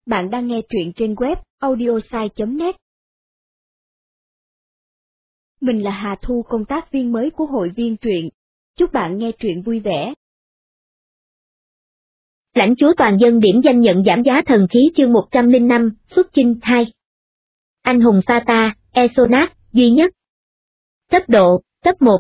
Bạn đang nghe truyện trên web audiosai.net. Mình là Hà Thu, công tác viên mới của hội viên truyện. Chúc bạn nghe truyện vui vẻ. Lãnh chúa toàn dân điểm danh nhận giảm giá thần khí chương 105, xuất chinh 2. Anh hùng Sata, Esonat, duy nhất. Cấp độ, cấp 1.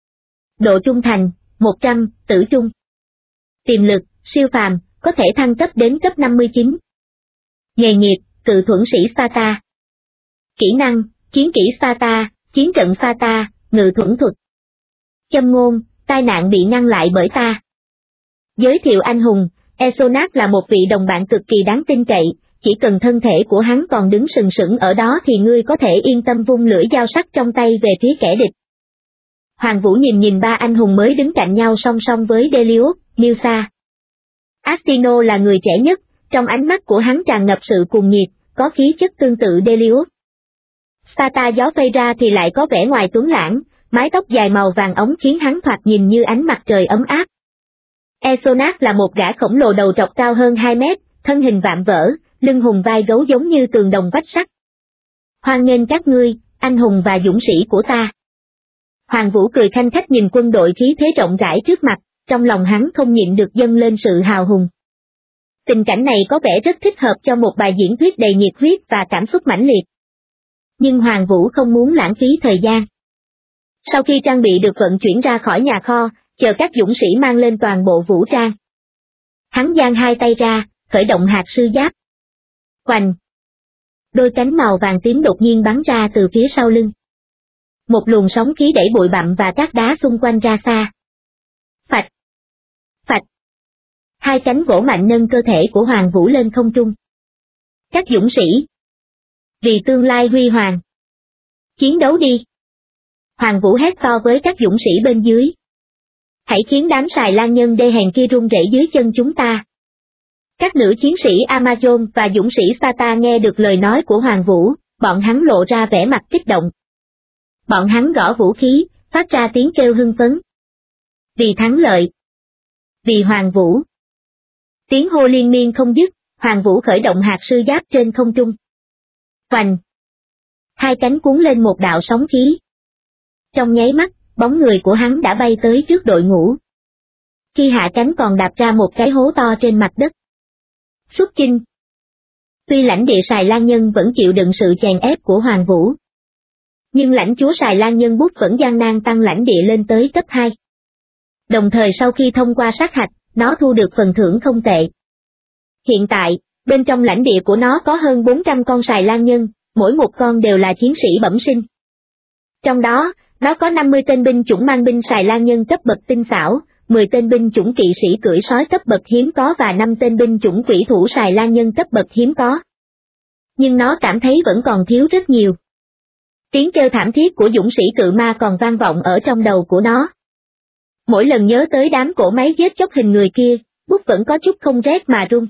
Độ trung thành, 100, tử trung. Tiềm lực, siêu phàm, có thể thăng cấp đến cấp 59. Nghề nghiệp, cự thuẫn sĩ Sata. Kỹ năng, chiến kỹ Sata, chiến trận Sata, ngự thuẫn thuật. Châm ngôn, tai nạn bị ngăn lại bởi ta. Giới thiệu anh hùng, Esonat là một vị đồng bạn cực kỳ đáng tin cậy, chỉ cần thân thể của hắn còn đứng sừng sững ở đó thì ngươi có thể yên tâm vung lưỡi dao sắc trong tay về phía kẻ địch. Hoàng Vũ nhìn ba anh hùng mới đứng cạnh nhau song song với Delius, Milsa. Astino là người trẻ nhất, trong ánh mắt của hắn tràn ngập sự cuồng nhiệt, có khí chất tương tự Delius. Sata gió phây ra thì lại có vẻ ngoài tuấn lãng, mái tóc dài màu vàng óng khiến hắn thoạt nhìn như ánh mặt trời ấm áp. Esonat là một gã khổng lồ đầu trọc cao hơn 2 mét, thân hình vạm vỡ, lưng hùng vai gấu giống như tường đồng vách sắt. Hoan nghênh các ngươi, anh hùng và dũng sĩ của ta. Hoàng Vũ cười khanh khách nhìn quân đội khí thế rộng rãi trước mặt, trong lòng hắn không nhịn được dâng lên sự hào hùng. Tình cảnh này có vẻ rất thích hợp cho một bài diễn thuyết đầy nhiệt huyết và cảm xúc mãnh liệt. Nhưng Hoàng Vũ không muốn lãng phí thời gian. Sau khi trang bị được vận chuyển ra khỏi nhà kho, chờ các dũng sĩ mang lên toàn bộ vũ trang. Hắn giang hai tay ra, khởi động hạt sư giáp. Oành! Đôi cánh màu vàng tím đột nhiên bắn ra từ phía sau lưng. Một luồng sóng khí đẩy bụi bặm và cát đá xung quanh ra xa. Phạch! Phạch! Hai cánh gỗ mạnh nâng cơ thể của Hoàng Vũ lên không trung. Các dũng sĩ! Vì tương lai huy hoàng! Chiến đấu đi! Hoàng Vũ hét to với các dũng sĩ bên dưới. Hãy khiến đám xài lang nhân đê hèn kia run rẩy dưới chân chúng ta. Các nữ chiến sĩ Amazon và dũng sĩ Sata nghe được lời nói của Hoàng Vũ, bọn hắn lộ ra vẻ mặt kích động. Bọn hắn gõ vũ khí, phát ra tiếng kêu hưng phấn. Vì thắng lợi. Vì Hoàng Vũ. Tiếng hô liên miên không dứt, Hoàng Vũ khởi động hạt sư giáp trên không trung. Oành! Hai cánh cuốn lên một đạo sóng khí. Trong nháy mắt, bóng người của hắn đã bay tới trước đội ngũ. Khi hạ cánh còn đạp ra một cái hố to trên mặt đất. Xuất chinh. Tuy lãnh địa xài lang nhân vẫn chịu đựng sự chèn ép của Hoàng Vũ. Nhưng lãnh chúa xài lang nhân bút vẫn gian nan tăng lãnh địa lên tới cấp 2. Đồng thời sau khi thông qua sát hạch, nó thu được phần thưởng không tệ. Hiện tại, bên trong lãnh địa của nó có hơn 400 con xài lang nhân, mỗi một con đều là chiến sĩ bẩm sinh. Trong đó, nó có 50 tên binh chủng mang binh xài lang nhân cấp bậc tinh xảo, 10 tên binh chủng kỵ sĩ cưỡi sói cấp bậc hiếm có và 5 tên binh chủng quỷ thủ xài lang nhân cấp bậc hiếm có. Nhưng nó cảm thấy vẫn còn thiếu rất nhiều. Tiếng kêu thảm thiết của dũng sĩ cự ma còn vang vọng ở trong đầu của nó. Mỗi lần nhớ tới đám cỗ máy giết chóc hình người kia, bút vẫn có chút không rét mà run.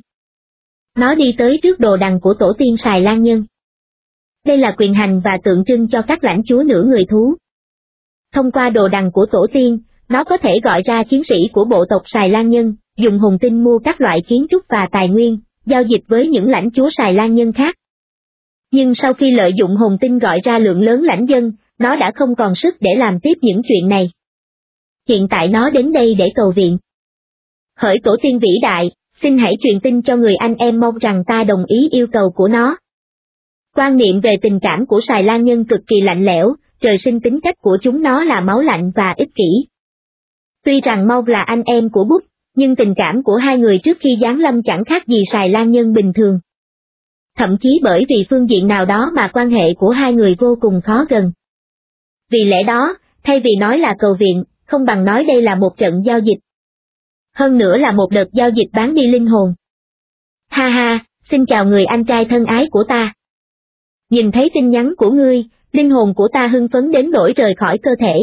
Nó đi tới trước đồ đằng của tổ tiên xài lang nhân. Đây là quyền hành và tượng trưng cho các lãnh chúa nửa người thú. Thông qua đồ đằng của tổ tiên, nó có thể gọi ra chiến sĩ của bộ tộc xài lang nhân, dùng hồn tinh mua các loại kiến trúc và tài nguyên, giao dịch với những lãnh chúa xài lang nhân khác. Nhưng sau khi lợi dụng hồn tinh gọi ra lượng lớn lãnh dân, nó đã không còn sức để làm tiếp những chuyện này. Hiện tại nó đến đây để cầu viện. Hỡi tổ tiên vĩ đại, xin hãy truyền tin cho người anh em mong rằng ta đồng ý yêu cầu của nó. Quan niệm về tình cảm của xài lang nhân cực kỳ lạnh lẽo, trời sinh tính cách của chúng nó là máu lạnh và ích kỷ. Tuy rằng Mông là anh em của Bút, nhưng tình cảm của hai người trước khi giáng lâm chẳng khác gì xài lang nhân bình thường. Thậm chí bởi vì phương diện nào đó mà quan hệ của hai người vô cùng khó gần. Vì lẽ đó, thay vì nói là cầu viện, không bằng nói đây là một trận giao dịch. Hơn nữa là một đợt giao dịch bán đi linh hồn. Ha ha, xin chào người anh trai thân ái của ta. Nhìn thấy tin nhắn của ngươi, linh hồn của ta hưng phấn đến nỗi rời khỏi cơ thể.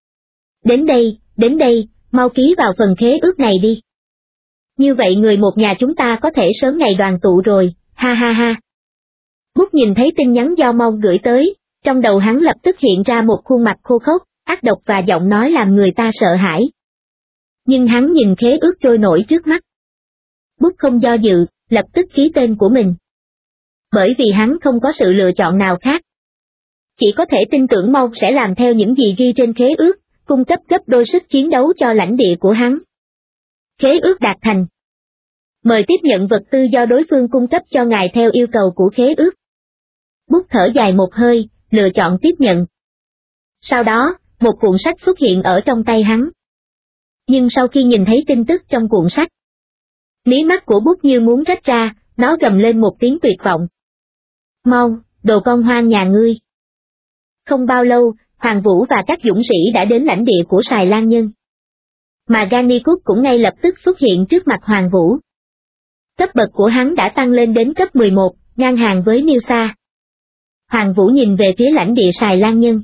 Đến đây, mau ký vào phần khế ước này đi. Như vậy người một nhà chúng ta có thể sớm ngày đoàn tụ rồi, ha ha ha. Bút nhìn thấy tin nhắn do Mông gửi tới, trong đầu hắn lập tức hiện ra một khuôn mặt khô khốc, ác độc và giọng nói làm người ta sợ hãi. Nhưng hắn nhìn khế ước trôi nổi trước mắt. Bút không do dự, lập tức ký tên của mình. bởi vì hắn không có sự lựa chọn nào khác. Chỉ có thể tin tưởng Maul sẽ làm theo những gì ghi trên khế ước, cung cấp gấp đôi sức chiến đấu cho lãnh địa của hắn. Khế ước đạt thành. Mời tiếp nhận vật tư do đối phương cung cấp cho ngài theo yêu cầu của khế ước. Bút thở dài một hơi, lựa chọn tiếp nhận. Sau đó, một cuộn sách xuất hiện ở trong tay hắn. Nhưng sau khi nhìn thấy tin tức trong cuộn sách, mí mắt của Bút như muốn rách ra, nó gầm lên một tiếng tuyệt vọng. Mau, đồ con hoang nhà ngươi. Không bao lâu, Hoàng Vũ và các dũng sĩ đã đến lãnh địa của Sài Lan Nhân. Mà Gannicus cũng ngay lập tức xuất hiện trước mặt Hoàng Vũ. Cấp bậc của hắn đã tăng lên đến cấp 11, ngang hàng với Nilsa. Hoàng Vũ nhìn về phía lãnh địa Sài Lan Nhân.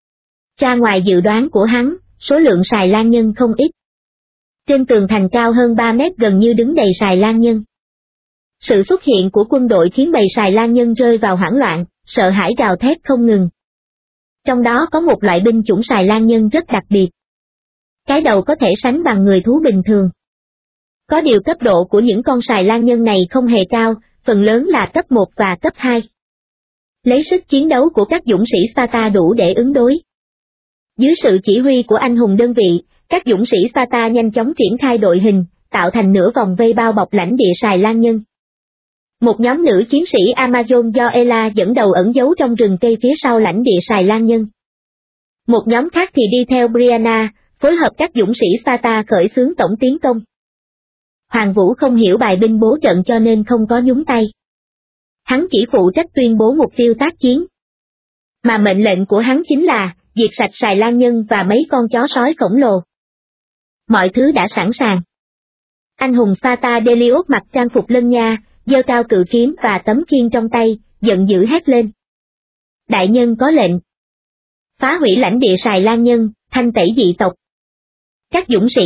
Ra ngoài dự đoán của hắn, số lượng Sài Lan Nhân không ít. Trên tường thành cao hơn 3 mét gần như đứng đầy Sài Lan Nhân. Sự xuất hiện của quân đội khiến bầy Sài Lan Nhân rơi vào hoảng loạn, sợ hãi gào thét không ngừng. Trong đó có một loại binh chủng Sài Lan Nhân rất đặc biệt. Cái đầu có thể sánh bằng người thú bình thường. Có điều cấp độ của những con Sài Lan Nhân này không hề cao, phần lớn là cấp 1 và cấp 2. Lấy sức chiến đấu của các dũng sĩ Sparta đủ để ứng đối. Dưới sự chỉ huy của anh hùng đơn vị, các dũng sĩ Sparta nhanh chóng triển khai đội hình, tạo thành nửa vòng vây bao bọc lãnh địa Sài Lan Nhân. Một nhóm nữ chiến sĩ Amazon do Ela dẫn đầu ẩn giấu trong rừng cây phía sau lãnh địa Sài Lan Nhân. Một nhóm khác thì đi theo Brianna, phối hợp các dũng sĩ Sparta khởi xướng tổng tiến công. Hoàng Vũ không hiểu bài binh bố trận cho nên không có nhúng tay. Hắn chỉ phụ trách tuyên bố mục tiêu tác chiến. Mà mệnh lệnh của hắn chính là diệt sạch Sài Lan Nhân và mấy con chó sói khổng lồ. Mọi thứ đã sẵn sàng. Anh hùng Sparta Delios mặc trang phục lân nha, giơ cao cự kiếm và tấm khiên trong tay, giận dữ hét lên. Đại nhân có lệnh. Phá hủy lãnh địa Sài Lan Nhân, thanh tẩy dị tộc. Các dũng sĩ.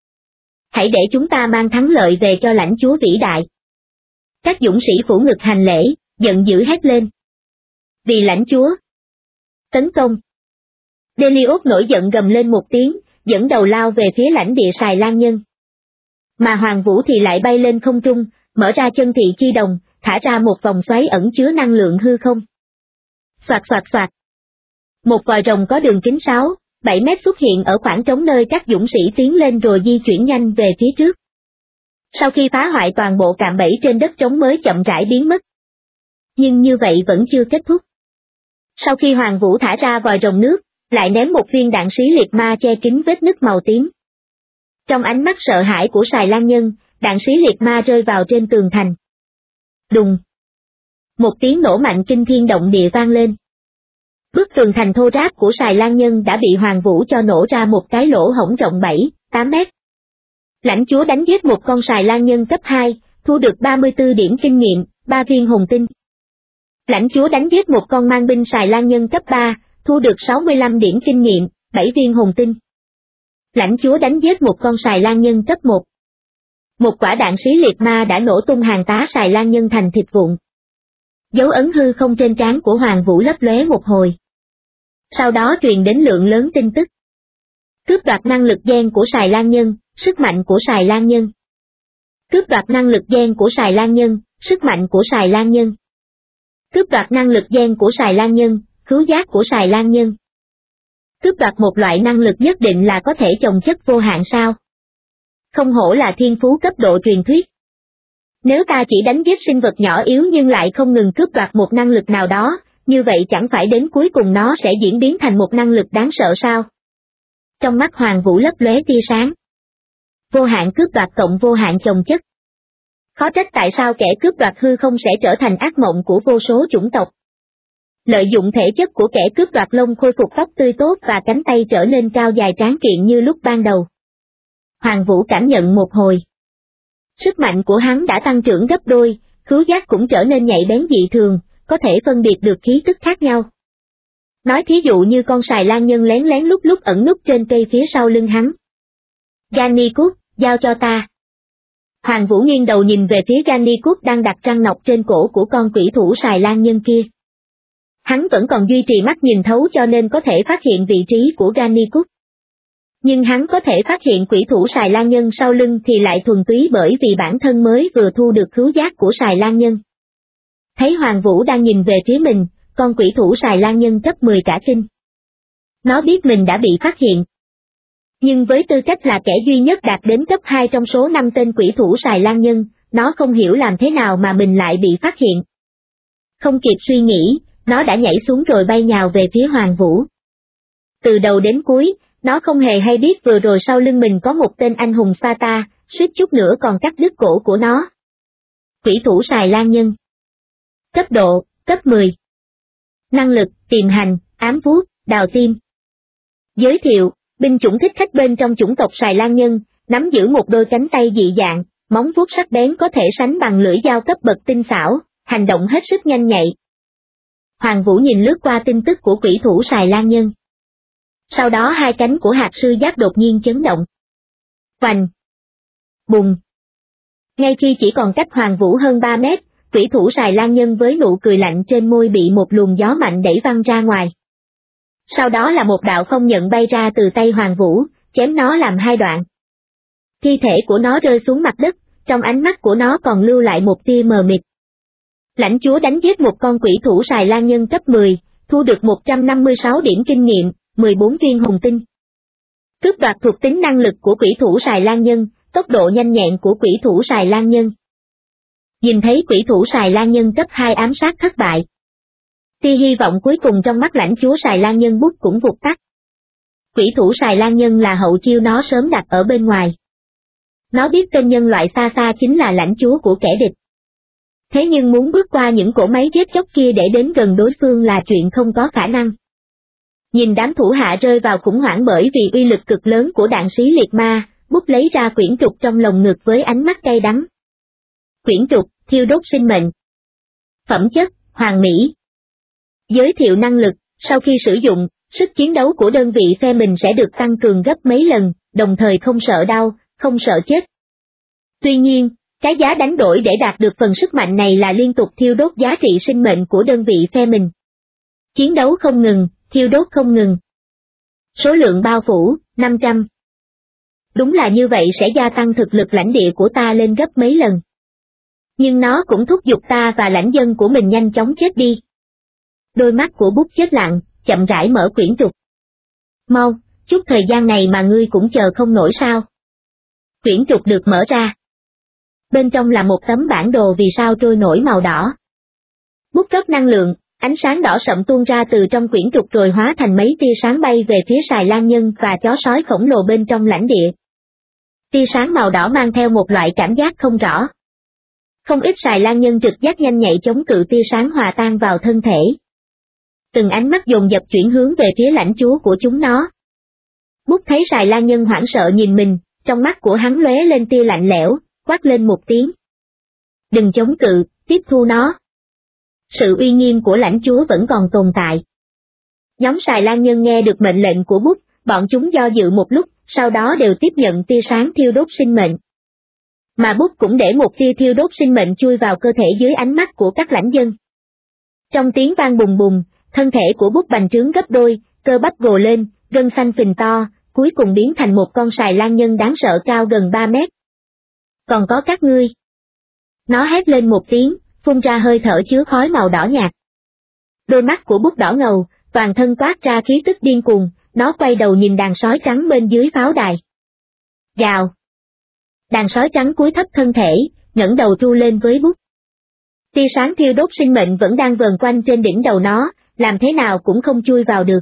Hãy để chúng ta mang thắng lợi về cho lãnh chúa vĩ đại. Các dũng sĩ phủ ngực hành lễ, giận dữ hét lên. Vì lãnh chúa. Tấn công. Delios nổi giận gầm lên một tiếng, dẫn đầu lao về phía lãnh địa Sài Lan Nhân. Mà Hoàng Vũ thì lại bay lên không trung, mở ra chân thị chi đồng, thả ra một vòng xoáy ẩn chứa năng lượng hư không. Xoạt xoạt xoạt. Một vòi rồng có đường kính 6-7 mét xuất hiện ở khoảng trống nơi các dũng sĩ tiến lên rồi di chuyển nhanh về phía trước. Sau khi phá hoại toàn bộ cạm bẫy trên đất trống mới chậm rãi biến mất. Nhưng như vậy vẫn chưa kết thúc. Sau khi Hoàng Vũ thả ra vòi rồng nước, lại ném một viên đạn xí liệt ma che kín vết nứt màu tím. Trong ánh mắt sợ hãi của Sài Lan Nhân, đạn xí liệt ma rơi vào trên tường thành. Đùng! Một tiếng nổ mạnh kinh thiên động địa vang lên. Bức tường thành thô ráp của Sài Lan Nhân đã bị Hoàng Vũ cho nổ ra một cái lỗ hổng rộng 7-8 mét. Lãnh chúa đánh giết một con Sài Lan Nhân cấp 2, thu được 34 điểm kinh nghiệm, 3 viên hồn tinh. Lãnh chúa đánh giết một con mang binh Sài Lan Nhân cấp 3, thu được 65 điểm kinh nghiệm, 7 viên hồn tinh. Lãnh chúa đánh giết một con Sài Lan Nhân cấp 1. Một quả đạn xí liệt ma đã nổ tung hàng tá Sài Lan Nhân thành thịt vụn. Dấu ấn hư không trên trán của Hoàng Vũ lấp lóe một hồi. Sau đó truyền đến lượng lớn tin tức. Cướp đoạt năng lực gen của Sài Lan Nhân, sức mạnh của Sài Lan Nhân. Cướp đoạt năng lực gen của Sài Lan Nhân, sức mạnh của Sài Lan Nhân. Cướp đoạt năng lực gen của Sài Lan Nhân, khứu giác của Sài Lan Nhân. Cướp đoạt một loại năng lực nhất định là có thể chồng chất vô hạn sao? Không hổ là thiên phú cấp độ truyền thuyết. Nếu ta chỉ đánh giết sinh vật nhỏ yếu nhưng lại không ngừng cướp đoạt một năng lực nào đó, như vậy chẳng phải đến cuối cùng nó sẽ diễn biến thành một năng lực đáng sợ sao? Trong mắt Hoàng Vũ lấp lóe tia sáng. Vô hạn cướp đoạt cộng vô hạn chồng chất. Khó trách tại sao kẻ cướp đoạt hư không sẽ trở thành ác mộng của vô số chủng tộc. Lợi dụng thể chất của kẻ cướp đoạt lông khôi phục tóc tươi tốt và cánh tay trở nên cao dài tráng kiện như lúc ban đầu. Hoàng Vũ cảm nhận một hồi. Sức mạnh của hắn đã tăng trưởng gấp đôi, khứu giác cũng trở nên nhạy bén dị thường, có thể phân biệt được khí tức khác nhau. Nói thí dụ như con Sài Lan Nhân lén lén lúc lúc ẩn núp trên cây phía sau lưng hắn. Gannicus, giao cho ta. Hoàng Vũ nghiêng đầu nhìn về phía Gannicus đang đặt răng nọc trên cổ của con quỷ thủ Sài Lan Nhân kia. Hắn vẫn còn duy trì mắt nhìn thấu cho nên có thể phát hiện vị trí của Gannicus. Nhưng hắn có thể phát hiện quỷ thủ Sài Lan Nhân sau lưng thì lại thuần túy bởi vì bản thân mới vừa thu được khứu giác của Sài Lan Nhân. Thấy Hoàng Vũ đang nhìn về phía mình, con quỷ thủ xài lang nhân cấp 10 cả kinh. Nó biết mình đã bị phát hiện. Nhưng với tư cách là kẻ duy nhất đạt đến cấp 2 trong số 5 tên quỷ thủ xài lang nhân, nó không hiểu làm thế nào mà mình lại bị phát hiện. Không kịp suy nghĩ, nó đã nhảy xuống rồi bay nhào về phía Hoàng Vũ. Từ đầu đến cuối, nó không hề hay biết vừa rồi sau lưng mình có một tên anh hùng Sata, suýt chút nữa còn cắt đứt cổ của nó. Quỷ thủ xài lang nhân. Cấp độ, cấp 10. Năng lực, tìm hành, ám vuốt, đào tim. Giới thiệu, binh chủng thích khách bên trong chủng tộc xài lang nhân, nắm giữ một đôi cánh tay dị dạng, móng vuốt sắc bén có thể sánh bằng lưỡi dao cấp bậc tinh xảo, hành động hết sức nhanh nhạy. Hoàng Vũ nhìn lướt qua tin tức của quỷ thủ xài lang nhân. Sau đó hai cánh của hạt sư giác đột nhiên chấn động. Oành! Bùng! Ngay khi chỉ còn cách Hoàng Vũ hơn 3 mét, quỷ thủ xài lang nhân với nụ cười lạnh trên môi bị một luồng gió mạnh đẩy văng ra ngoài. Sau đó là một đạo phong nhận bay ra từ tay Hoàng Vũ, chém nó làm hai đoạn. Thi thể của nó rơi xuống mặt đất, trong ánh mắt của nó còn lưu lại một tia mờ mịt. Lãnh chúa đánh giết một con quỷ thủ xài lang nhân cấp 10, thu được 156 điểm kinh nghiệm, 14 viên hồng tinh. Cướp đoạt thuộc tính năng lực của quỷ thủ xài lang nhân, tốc độ nhanh nhẹn của quỷ thủ xài lang nhân. Nhìn thấy quỷ thủ xài lang nhân cấp 2 ám sát thất bại. Tia hy vọng cuối cùng trong mắt lãnh chúa xài lang nhân Bút cũng vụt tắt. Quỷ thủ xài lang nhân là hậu chiêu nó sớm đặt ở bên ngoài. Nó biết tên nhân loại xa xa chính là lãnh chúa của kẻ địch. Thế nhưng muốn bước qua những cỗ máy giết chóc kia để đến gần đối phương là chuyện không có khả năng. Nhìn đám thủ hạ rơi vào khủng hoảng bởi vì uy lực cực lớn của đạn xí liệt ma, Bút lấy ra quyển trục trong lồng ngực với ánh mắt cay đắng. Quyển trục, thiêu đốt sinh mệnh. Phẩm chất, hoàn mỹ. Giới thiệu năng lực, sau khi sử dụng, sức chiến đấu của đơn vị phe mình sẽ được tăng cường gấp mấy lần, đồng thời không sợ đau, không sợ chết. Tuy nhiên, cái giá đánh đổi để đạt được phần sức mạnh này là liên tục thiêu đốt giá trị sinh mệnh của đơn vị phe mình. Chiến đấu không ngừng, thiêu đốt không ngừng. Số lượng bao phủ, 500. Đúng là như vậy sẽ gia tăng thực lực lãnh địa của ta lên gấp mấy lần. Nhưng nó cũng thúc giục ta và lãnh dân của mình nhanh chóng chết đi. Đôi mắt của Bút chết lặng, chậm rãi mở quyển trục. Mau, chút thời gian này mà ngươi cũng chờ không nổi sao. Quyển trục được mở ra. Bên trong là một tấm bản đồ vì sao trôi nổi màu đỏ. Bút rót năng lượng, ánh sáng đỏ sậm tuôn ra từ trong quyển trục rồi hóa thành mấy tia sáng bay về phía xài lang nhân và chó sói khổng lồ bên trong lãnh địa. Tia sáng màu đỏ mang theo một loại cảm giác không rõ. Không ít xài lang nhân trực giác nhanh nhạy chống cự tia sáng hòa tan vào thân thể. Từng ánh mắt dồn dập chuyển hướng về phía lãnh chúa của chúng nó. Bút thấy xài lang nhân hoảng sợ nhìn mình, trong mắt của hắn lóe lên tia lạnh lẽo, quát lên một tiếng. Đừng chống cự, tiếp thu nó. Sự uy nghiêm của lãnh chúa vẫn còn tồn tại. Nhóm xài lang nhân nghe được mệnh lệnh của Bút, bọn chúng do dự một lúc, sau đó đều tiếp nhận tia sáng thiêu đốt sinh mệnh. Mà Bút cũng để một tia thiêu đốt sinh mệnh chui vào cơ thể dưới ánh mắt của các lãnh dân. Trong tiếng vang bùng bùng, thân thể của Bút bành trướng gấp đôi, cơ bắp gồ lên, gân xanh phình to, cuối cùng biến thành một con xài lang nhân đáng sợ cao gần 3 mét. Còn có các ngươi. Nó hét lên một tiếng, phun ra hơi thở chứa khói màu đỏ nhạt. Đôi mắt của Bút đỏ ngầu, toàn thân toát ra khí tức điên cuồng, nó quay đầu nhìn đàn sói trắng bên dưới pháo đài. Gào. Đàn sói trắng cúi thấp thân thể, ngẩng đầu tru lên với Bút. Tia sáng thiêu đốt sinh mệnh vẫn đang vờn quanh trên đỉnh đầu nó, làm thế nào cũng không chui vào được.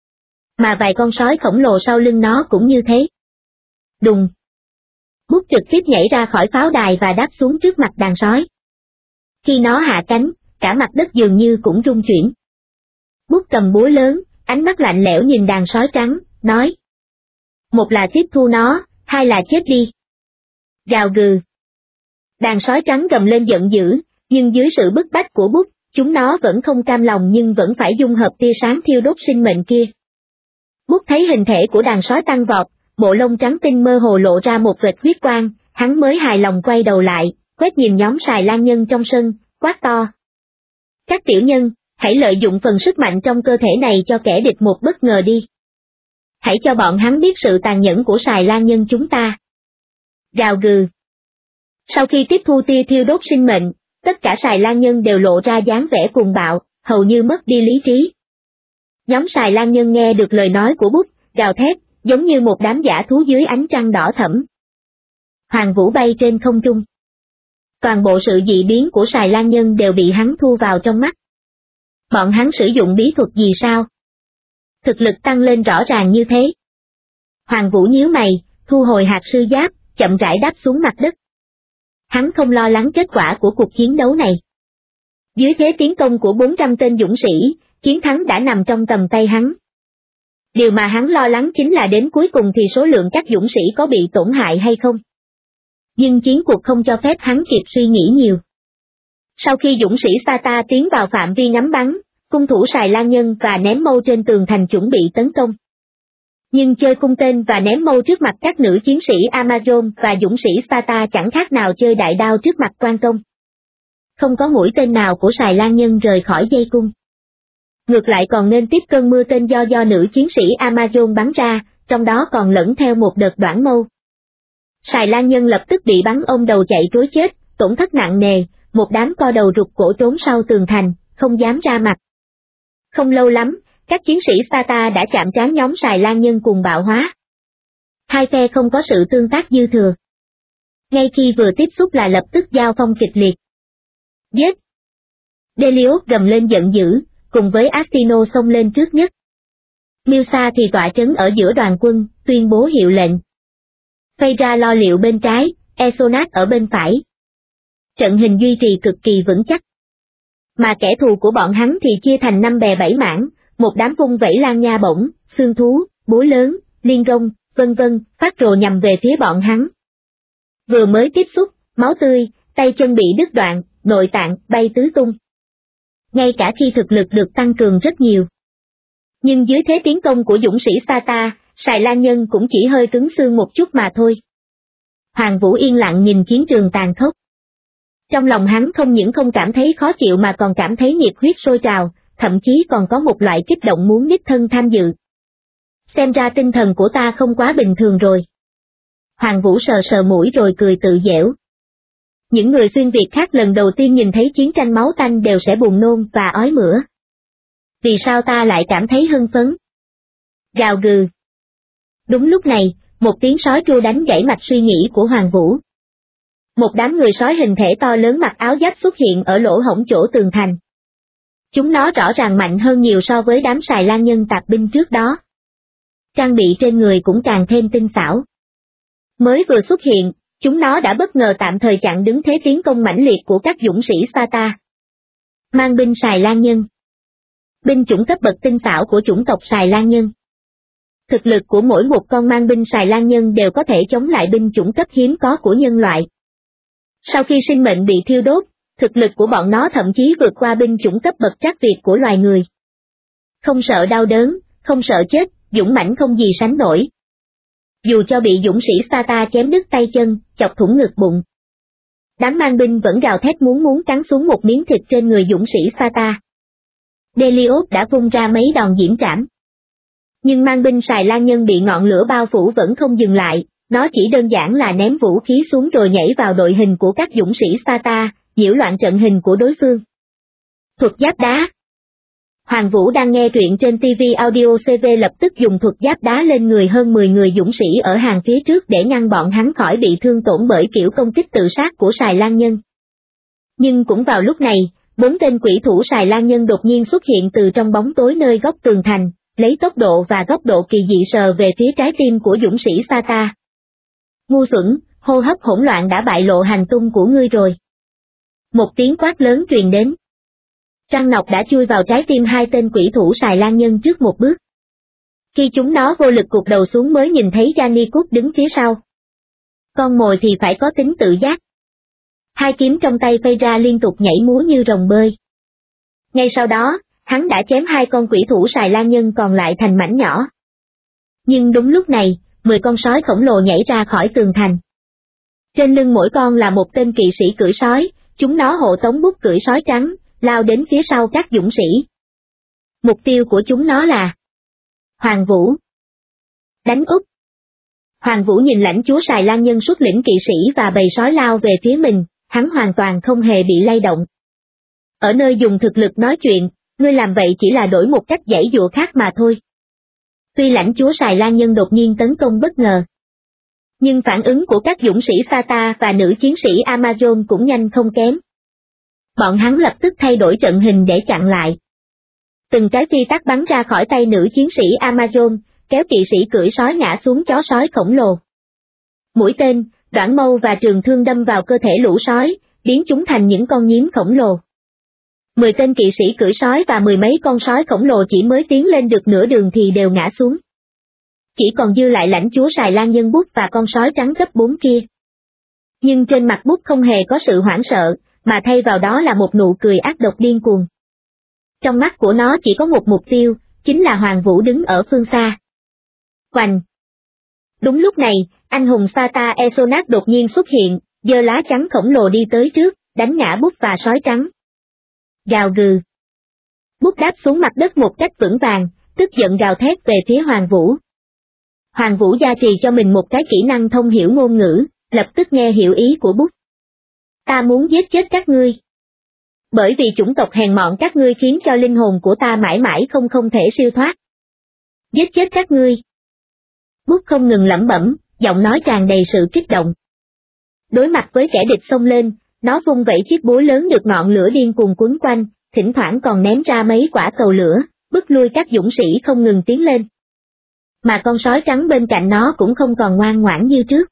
Mà vài con sói khổng lồ sau lưng nó cũng như thế. Đùng. Bút trực tiếp nhảy ra khỏi pháo đài và đáp xuống trước mặt đàn sói. Khi nó hạ cánh, cả mặt đất dường như cũng rung chuyển. Bút cầm búa lớn, ánh mắt lạnh lẽo nhìn đàn sói trắng, nói. Một là tiếp thu nó, hai là chết đi. Gào gừ. Đàn sói trắng gầm lên giận dữ, nhưng dưới sự bức bách của Bút, chúng nó vẫn không cam lòng nhưng vẫn phải dung hợp tia sáng thiêu đốt sinh mệnh kia. Bút thấy hình thể của đàn sói tăng vọt, bộ lông trắng tinh mơ hồ lộ ra một vệt huyết quang, hắn mới hài lòng quay đầu lại, quét nhìn nhóm xài lang nhân trong sân, quát to. Các tiểu nhân, hãy lợi dụng phần sức mạnh trong cơ thể này cho kẻ địch một bất ngờ đi. Hãy cho bọn hắn biết sự tàn nhẫn của xài lang nhân chúng ta. Gào gừ. Sau khi tiếp thu tia thiêu đốt sinh mệnh, tất cả Sài Lan Nhân đều lộ ra dáng vẻ cuồng bạo, hầu như mất đi lý trí. Nhóm Sài Lan Nhân nghe được lời nói của Bút, gào thét, giống như một đám dã thú dưới ánh trăng đỏ thẫm. Hoàng Vũ bay trên không trung. Toàn bộ sự dị biến của Sài Lan Nhân đều bị hắn thu vào trong mắt. Bọn hắn sử dụng bí thuật gì sao? Thực lực tăng lên rõ ràng như thế. Hoàng Vũ nhíu mày, thu hồi hạt sư giáp, chậm rãi đáp xuống mặt đất. Hắn không lo lắng kết quả của cuộc chiến đấu này. Dưới thế tiến công của 400 tên dũng sĩ, chiến thắng đã nằm trong tầm tay hắn. Điều mà hắn lo lắng chính là đến cuối cùng thì số lượng các dũng sĩ có bị tổn hại hay không. Nhưng chiến cuộc không cho phép hắn kịp suy nghĩ nhiều. Sau khi dũng sĩ Sata tiến vào phạm vi ngắm bắn, cung thủ Sài Lan Nhân và ném mâu trên tường thành chuẩn bị tấn công. Nhưng chơi cung tên và ném mâu trước mặt các nữ chiến sĩ Amazon và dũng sĩ Sata chẳng khác nào chơi đại đao trước mặt quan công. Không có mũi tên nào của Sài Lan Nhân rời khỏi dây cung. Ngược lại còn nên tiếp cơn mưa tên do nữ chiến sĩ Amazon bắn ra, trong đó còn lẫn theo một đợt đoản mâu. Sài Lan Nhân lập tức bị bắn ôm đầu chạy trối chết, tổn thất nặng nề, một đám co đầu rụt cổ trốn sau tường thành, không dám ra mặt. Không lâu lắm, các chiến sĩ Sata đã chạm trán nhóm Sài Lan Nhân cùng bạo hóa. Hai phe không có sự tương tác dư thừa. Ngay khi vừa tiếp xúc là lập tức giao phong kịch liệt. Giết! Delios gầm lên giận dữ, cùng với Astino xông lên trước nhất. Milsa thì tọa trấn ở giữa đoàn quân, tuyên bố hiệu lệnh. Phaedra lo liệu bên trái, Esonat ở bên phải. Trận hình duy trì cực kỳ vững chắc. Mà kẻ thù của bọn hắn thì chia thành 5 bè 7 mảng, một đám vung vẩy lan nha bổng, xương thú, búa lớn, liên rông, vân vân, phát rồ nhằm về phía bọn hắn. Vừa mới tiếp xúc, máu tươi, tay chân bị đứt đoạn, nội tạng bay tứ tung. Ngay cả khi thực lực được tăng cường rất nhiều. Nhưng dưới thế tiến công của dũng sĩ Sata, Sài Lan Nhân cũng chỉ hơi cứng xương một chút mà thôi. Hoàng Vũ yên lặng nhìn chiến trường tàn khốc. Trong lòng hắn không những không cảm thấy khó chịu mà còn cảm thấy nhiệt huyết sôi trào, thậm chí còn có một loại kích động muốn đích thân tham dự. Xem ra tinh thần của ta không quá bình thường rồi. Hoàng Vũ sờ sờ mũi rồi cười tự giễu. Những người xuyên Việt khác lần đầu tiên nhìn thấy chiến tranh máu tanh đều sẽ buồn nôn và ói mửa. Vì sao ta lại cảm thấy hưng phấn? Gào gừ. Đúng lúc này, một tiếng sói tru đánh gãy mạch suy nghĩ của Hoàng Vũ. Một đám người sói hình thể to lớn mặc áo giáp xuất hiện ở lỗ hổng chỗ tường thành. Chúng nó rõ ràng mạnh hơn nhiều so với đám Sài Lan Nhân tạp binh trước đó. Trang bị trên người cũng càng thêm tinh xảo. Mới vừa xuất hiện, chúng nó đã bất ngờ tạm thời chặn đứng thế tiến công mãnh liệt của các dũng sĩ Sata. Mang binh Sài Lan Nhân. Binh chủng cấp bậc tinh xảo của chủng tộc Sài Lan Nhân. Thực lực của mỗi một con mang binh Sài Lan Nhân đều có thể chống lại binh chủng cấp hiếm có của nhân loại. Sau khi sinh mệnh bị thiêu đốt, thực lực của bọn nó thậm chí vượt qua binh chủng cấp bậc trác Việt của loài người. Không sợ đau đớn, không sợ chết, dũng mãnh không gì sánh nổi. Dù cho bị dũng sĩ Sata chém đứt tay chân, chọc thủng ngực bụng. Đám mang binh vẫn gào thét muốn cắn xuống một miếng thịt trên người dũng sĩ Sata. Delios đã vung ra mấy đòn diễm trảm. Nhưng mang binh Sài Lan Nhân bị ngọn lửa bao phủ vẫn không dừng lại, nó chỉ đơn giản là ném vũ khí xuống rồi nhảy vào đội hình của các dũng sĩ Sata, nhiễu loạn trận hình của đối phương. Thuật giáp đá. Hoàng Vũ đang nghe truyện trên TV Audio CV lập tức dùng thuật giáp đá lên người hơn 10 người dũng sĩ ở hàng phía trước để ngăn bọn hắn khỏi bị thương tổn bởi kiểu công kích tự sát của Sài Lan Nhân. Nhưng cũng vào lúc này, 4 tên quỷ thủ Sài Lan Nhân đột nhiên xuất hiện từ trong bóng tối nơi góc tường thành, lấy tốc độ và góc độ kỳ dị sờ về phía trái tim của dũng sĩ Sata. Ngu xuẩn, hô hấp hỗn loạn đã bại lộ hành tung của ngươi rồi. Một tiếng quát lớn truyền đến. Trăng nọc đã chui vào trái tim 2 tên quỷ thủ Sài Lan Nhân trước một bước. Khi chúng nó vô lực gục đầu xuống mới nhìn thấy Janikut đứng phía sau. Con mồi thì phải có tính tự giác. 2 kiếm trong tay Phaedra liên tục nhảy múa như rồng bơi. Ngay sau đó, hắn đã chém 2 con quỷ thủ Sài Lan Nhân còn lại thành mảnh nhỏ. Nhưng đúng lúc này, 10 con sói khổng lồ nhảy ra khỏi tường thành. Trên lưng mỗi con là một tên kỵ sĩ cưỡi sói, chúng nó hộ tống bút cưỡi sói trắng, lao đến phía sau các dũng sĩ. Mục tiêu của chúng nó là Hoàng Vũ. Đánh úp. Hoàng Vũ nhìn lãnh chúa Sài Lan Nhân xuất lĩnh kỵ sĩ và bầy sói lao về phía mình, hắn hoàn toàn không hề bị lay động. Ở nơi dùng thực lực nói chuyện, ngươi làm vậy chỉ là đổi một cách giãy giụa khác mà thôi. Tuy lãnh chúa Sài Lan Nhân đột nhiên tấn công bất ngờ, nhưng phản ứng của các dũng sĩ Sata và nữ chiến sĩ Amazon cũng nhanh không kém. Bọn hắn lập tức thay đổi trận hình để chặn lại. Từng cái phi tắc bắn ra khỏi tay nữ chiến sĩ Amazon, kéo kỵ sĩ cưỡi sói ngã xuống chó sói khổng lồ. Mũi tên, đoạn mâu và trường thương đâm vào cơ thể lũ sói, biến chúng thành những con nhím khổng lồ. 10 tên kỵ sĩ cưỡi sói và 10 mấy con sói khổng lồ chỉ mới tiến lên được nửa đường thì đều ngã xuống. Chỉ còn dư lại lãnh chúa Sài Lan Nhân Bút và con sói trắng cấp 4 kia. Nhưng trên mặt Bút không hề có sự hoảng sợ, mà thay vào đó là một nụ cười ác độc điên cuồng. Trong mắt của nó chỉ có một mục tiêu, chính là Hoàng Vũ đứng ở phương xa. Hoành! Đúng lúc này, anh hùng Sata Esonat đột nhiên xuất hiện, giơ lá chắn khổng lồ đi tới trước, đánh ngã Bút và sói trắng. Gào gừ! Bút đáp xuống mặt đất một cách vững vàng, tức giận gào thét về phía Hoàng Vũ. Hoàng Vũ gia trì cho mình một cái kỹ năng thông hiểu ngôn ngữ, lập tức nghe hiểu ý của Bút. Ta muốn giết chết các ngươi. Bởi vì chủng tộc hèn mọn các ngươi khiến cho linh hồn của ta mãi mãi không thể siêu thoát. Giết chết các ngươi. Bút không ngừng lẩm bẩm, giọng nói tràn đầy sự kích động. Đối mặt với kẻ địch xông lên, nó vung vẩy chiếc búa lớn được ngọn lửa điên cuồng quấn quanh, thỉnh thoảng còn ném ra mấy quả cầu lửa, bức lui các dũng sĩ không ngừng tiến lên. Mà con sói trắng bên cạnh nó cũng không còn ngoan ngoãn như trước.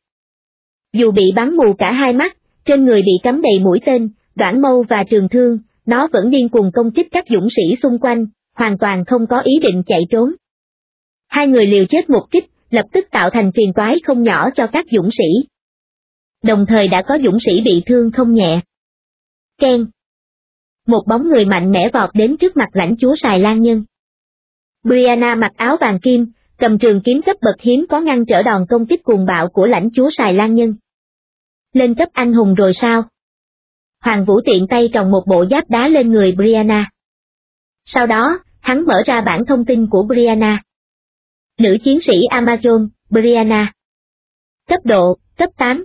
Dù bị bắn mù cả hai mắt, trên người bị cắm đầy mũi tên, đoạn mâu và trường thương, nó vẫn điên cuồng công kích các dũng sĩ xung quanh, hoàn toàn không có ý định chạy trốn. Hai người liều chết một kích, lập tức tạo thành phiền toái không nhỏ cho các dũng sĩ. Đồng thời đã có dũng sĩ bị thương không nhẹ. Keng! Một bóng người mạnh mẽ vọt đến trước mặt lãnh chúa Sài Lan Nhân. Brianna mặc áo vàng kim, cầm trường kiếm cấp bậc hiếm có ngăn trở đòn công kích cuồng bạo của lãnh chúa Sài Lan Nhân. Lên cấp anh hùng rồi sao? Hoàng Vũ tiện tay trồng một bộ giáp đá lên người Brianna. Sau đó, hắn mở ra bảng thông tin của Brianna. Nữ chiến sĩ Amazon, Brianna. Cấp độ, cấp 8.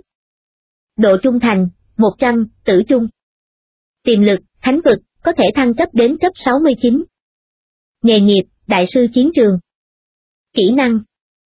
Độ trung thành, 100, tử trung. Tiềm lực, thánh vực, có thể thăng cấp đến cấp 69. Nghề nghiệp, đại sư chiến trường. Kỹ năng.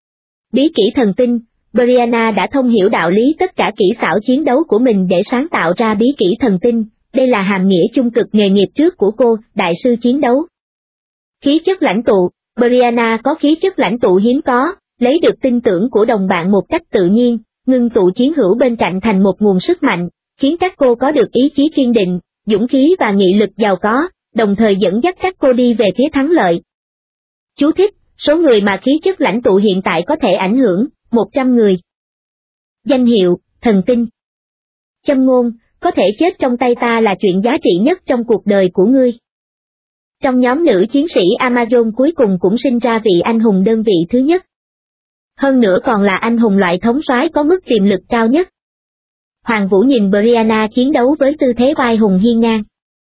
Bí kỹ thần tinh, Brianna đã thông hiểu đạo lý tất cả kỹ xảo chiến đấu của mình để sáng tạo ra bí kỹ thần tinh, đây là hàm nghĩa chung cực nghề nghiệp trước của cô, đại sư chiến đấu. Khí chất lãnh tụ, Brianna có khí chất lãnh tụ hiếm có, lấy được tin tưởng của đồng bạn một cách tự nhiên, ngưng tụ chiến hữu bên cạnh thành một nguồn sức mạnh, khiến các cô có được ý chí kiên định, dũng khí và nghị lực giàu có, đồng thời dẫn dắt các cô đi về phía thắng lợi. Chú thích, số người mà khí chất lãnh tụ hiện tại có thể ảnh hưởng, 100 người. Danh hiệu, thần tinh. Châm ngôn, có thể chết trong tay ta là chuyện giá trị nhất trong cuộc đời của ngươi. Trong nhóm nữ chiến sĩ Amazon cuối cùng cũng sinh ra vị anh hùng đơn vị thứ nhất. Hơn nữa còn là anh hùng loại thống soái có mức tiềm lực cao nhất. Hoàng Vũ nhìn Brianna chiến đấu với tư thế oai hùng hiên ngang.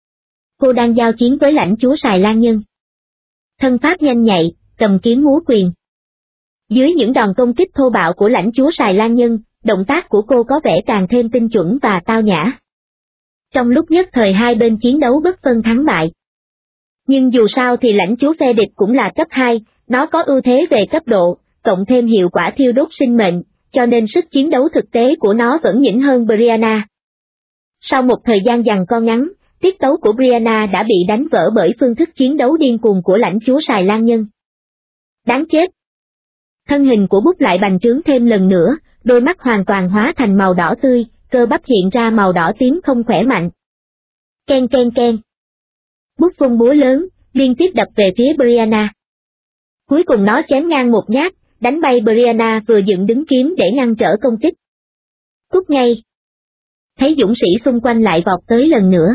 Cô đang giao chiến với lãnh chúa Sài Lan Nhân. Thân pháp nhanh nhạy, cầm kiếm múa quyền. Dưới những đòn công kích thô bạo của lãnh chúa Sài Lan Nhân, động tác của cô có vẻ càng thêm tinh chuẩn và tao nhã. Trong lúc nhất thời hai bên chiến đấu bất phân thắng bại. Nhưng dù sao thì lãnh chúa phe địch cũng là cấp 2, nó có ưu thế về cấp độ, cộng thêm hiệu quả thiêu đốt sinh mệnh, cho nên sức chiến đấu thực tế của nó vẫn nhỉnh hơn Brianna. Sau một thời gian giằng co ngắn, tiết tấu của Brianna đã bị đánh vỡ bởi phương thức chiến đấu điên cuồng của lãnh chúa Sài Lan Nhân. Đáng chết! Thân hình của Bút lại bành trướng thêm lần nữa, đôi mắt hoàn toàn hóa thành màu đỏ tươi, cơ bắp hiện ra màu đỏ tím không khỏe mạnh. Ken ken ken. Bút vung búa lớn, liên tiếp đập về phía Brianna. Cuối cùng nó chém ngang một nhát, đánh bay Brianna vừa dựng đứng kiếm để ngăn trở công kích. Cút ngay. Thấy dũng sĩ xung quanh lại vọt tới lần nữa.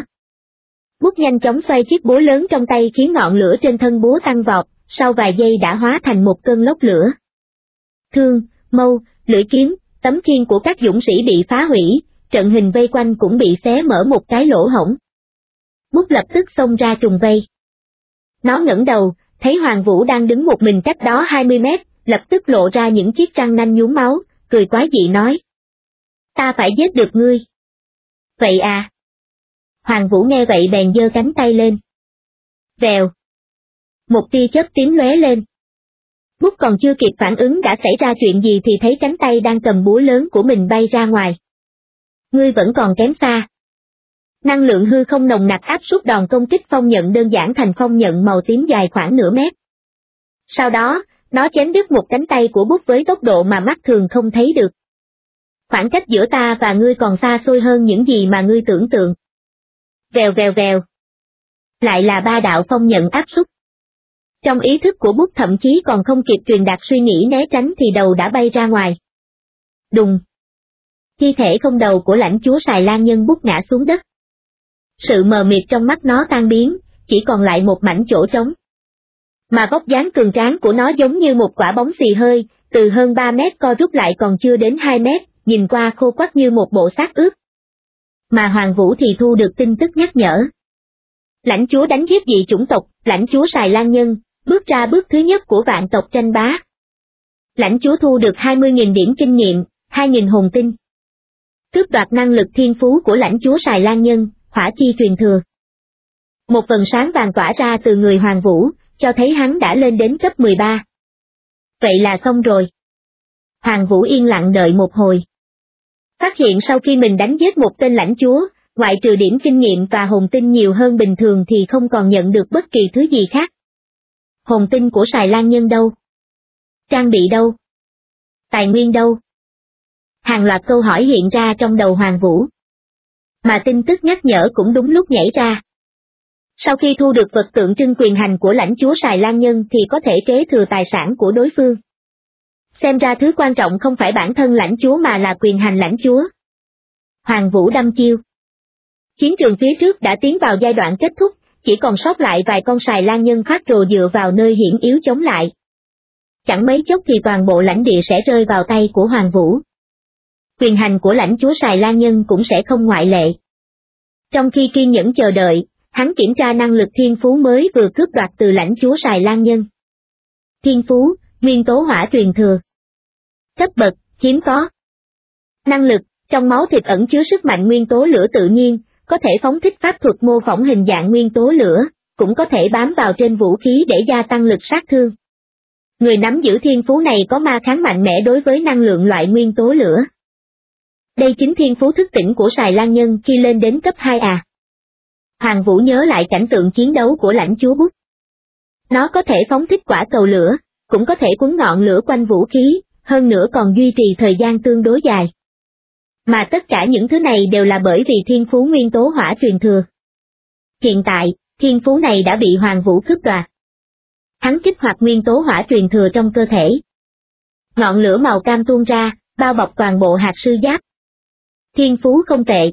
Bút nhanh chóng xoay chiếc búa lớn trong tay khiến ngọn lửa trên thân búa tăng vọt, sau vài giây đã hóa thành một cơn lốc lửa. Thương, mâu, lưỡi kiếm, tấm khiên của các dũng sĩ bị phá hủy, trận hình vây quanh cũng bị xé mở một cái lỗ hổng. Bút lập tức xông ra trùng vây. Nó ngẩng đầu, thấy Hoàng Vũ đang đứng một mình cách đó 20 mét, lập tức lộ ra những chiếc răng nanh nhuốm máu, cười quái dị nói. Ta phải giết được ngươi. Vậy à? Hoàng Vũ nghe vậy bèn giơ cánh tay lên. Vèo. Một tia chớp tím lóe lên. Bút còn chưa kịp phản ứng đã xảy ra chuyện gì thì thấy cánh tay đang cầm búa lớn của mình bay ra ngoài. Ngươi vẫn còn kém xa. Năng lượng hư không nồng nặc áp suất đòn công kích phong nhận đơn giản thành phong nhận màu tím dài khoảng nửa mét. Sau đó, nó chém đứt một cánh tay của bút với tốc độ mà mắt thường không thấy được. Khoảng cách giữa ta và ngươi còn xa xôi hơn những gì mà ngươi tưởng tượng. Vèo vèo vèo. Lại là 3 đạo phong nhận áp suất. Trong ý thức của bút thậm chí còn không kịp truyền đạt suy nghĩ né tránh thì đầu đã bay ra ngoài. Đùng. Thi thể không đầu của lãnh chúa Xài Lan Nhân bút ngã xuống đất. Sự mờ mịt trong mắt nó tan biến, chỉ còn lại một mảnh chỗ trống. Mà vóc dáng cường tráng của nó giống như một quả bóng xì hơi, từ hơn 3 mét co rút lại còn chưa đến 2 mét, nhìn qua khô quắt như một bộ xác ướp. Mà Hoàng Vũ thì thu được tin tức nhắc nhở. Lãnh chúa đánh giết dị chủng tộc, lãnh chúa Xài Lan Nhân, bước ra bước thứ nhất của vạn tộc tranh bá. Lãnh chúa thu được 20.000 điểm kinh nghiệm, 2.000 hồn tinh. Cướp đoạt năng lực thiên phú của lãnh chúa Xài Lan Nhân, hỏa chi truyền thừa. Một vầng sáng vàng tỏa ra từ người Hoàng Vũ, cho thấy hắn đã lên đến cấp 13. Vậy là xong rồi. Hoàng Vũ yên lặng đợi một hồi. Phát hiện sau khi mình đánh giết một tên lãnh chúa, ngoại trừ điểm kinh nghiệm và hồn tinh nhiều hơn bình thường thì không còn nhận được bất kỳ thứ gì khác. Hồn tinh của Xài Lan Nhân đâu? Trang bị đâu? Tài nguyên đâu? Hàng loạt câu hỏi hiện ra trong đầu Hoàng Vũ. Mà tin tức nhắc nhở cũng đúng lúc nhảy ra. Sau khi thu được vật tượng trưng quyền hành của lãnh chúa Xài Lan Nhân thì có thể kế thừa tài sản của đối phương. Xem ra thứ quan trọng không phải bản thân lãnh chúa mà là quyền hành lãnh chúa. Hoàng Vũ đâm chiêu. Chiến trường phía trước đã tiến vào giai đoạn kết thúc, chỉ còn sót lại vài con Xài Lan Nhân phát rồ dựa vào nơi hiểm yếu chống lại. Chẳng mấy chốc thì toàn bộ lãnh địa sẽ rơi vào tay của Hoàng Vũ. Quyền hành của lãnh chúa Xài Lan Nhân cũng sẽ không ngoại lệ. Trong khi kiên nhẫn chờ đợi, hắn kiểm tra năng lực thiên phú mới vừa cướp đoạt từ lãnh chúa Xài Lan Nhân. Thiên phú, nguyên tố hỏa truyền thừa. Cấp bậc, hiếm có. Năng lực, trong máu thịt ẩn chứa sức mạnh nguyên tố lửa tự nhiên, có thể phóng thích pháp thuật mô phỏng hình dạng nguyên tố lửa, cũng có thể bám vào trên vũ khí để gia tăng lực sát thương. Người nắm giữ thiên phú này có ma kháng mạnh mẽ đối với năng lượng loại nguyên tố lửa. Đây chính thiên phú thức tỉnh của Xài Lan Nhân khi lên đến cấp 2 à. Hoàng Vũ nhớ lại cảnh tượng chiến đấu của lãnh chúa bút. Nó có thể phóng thích quả cầu lửa, cũng có thể quấn ngọn lửa quanh vũ khí, hơn nữa còn duy trì thời gian tương đối dài. Mà tất cả những thứ này đều là bởi vì thiên phú nguyên tố hỏa truyền thừa. Hiện tại, thiên phú này đã bị Hoàng Vũ cướp đoạt. Hắn kích hoạt nguyên tố hỏa truyền thừa trong cơ thể. Ngọn lửa màu cam tuôn ra, bao bọc toàn bộ hạt sư giáp. Thiên phú không tệ.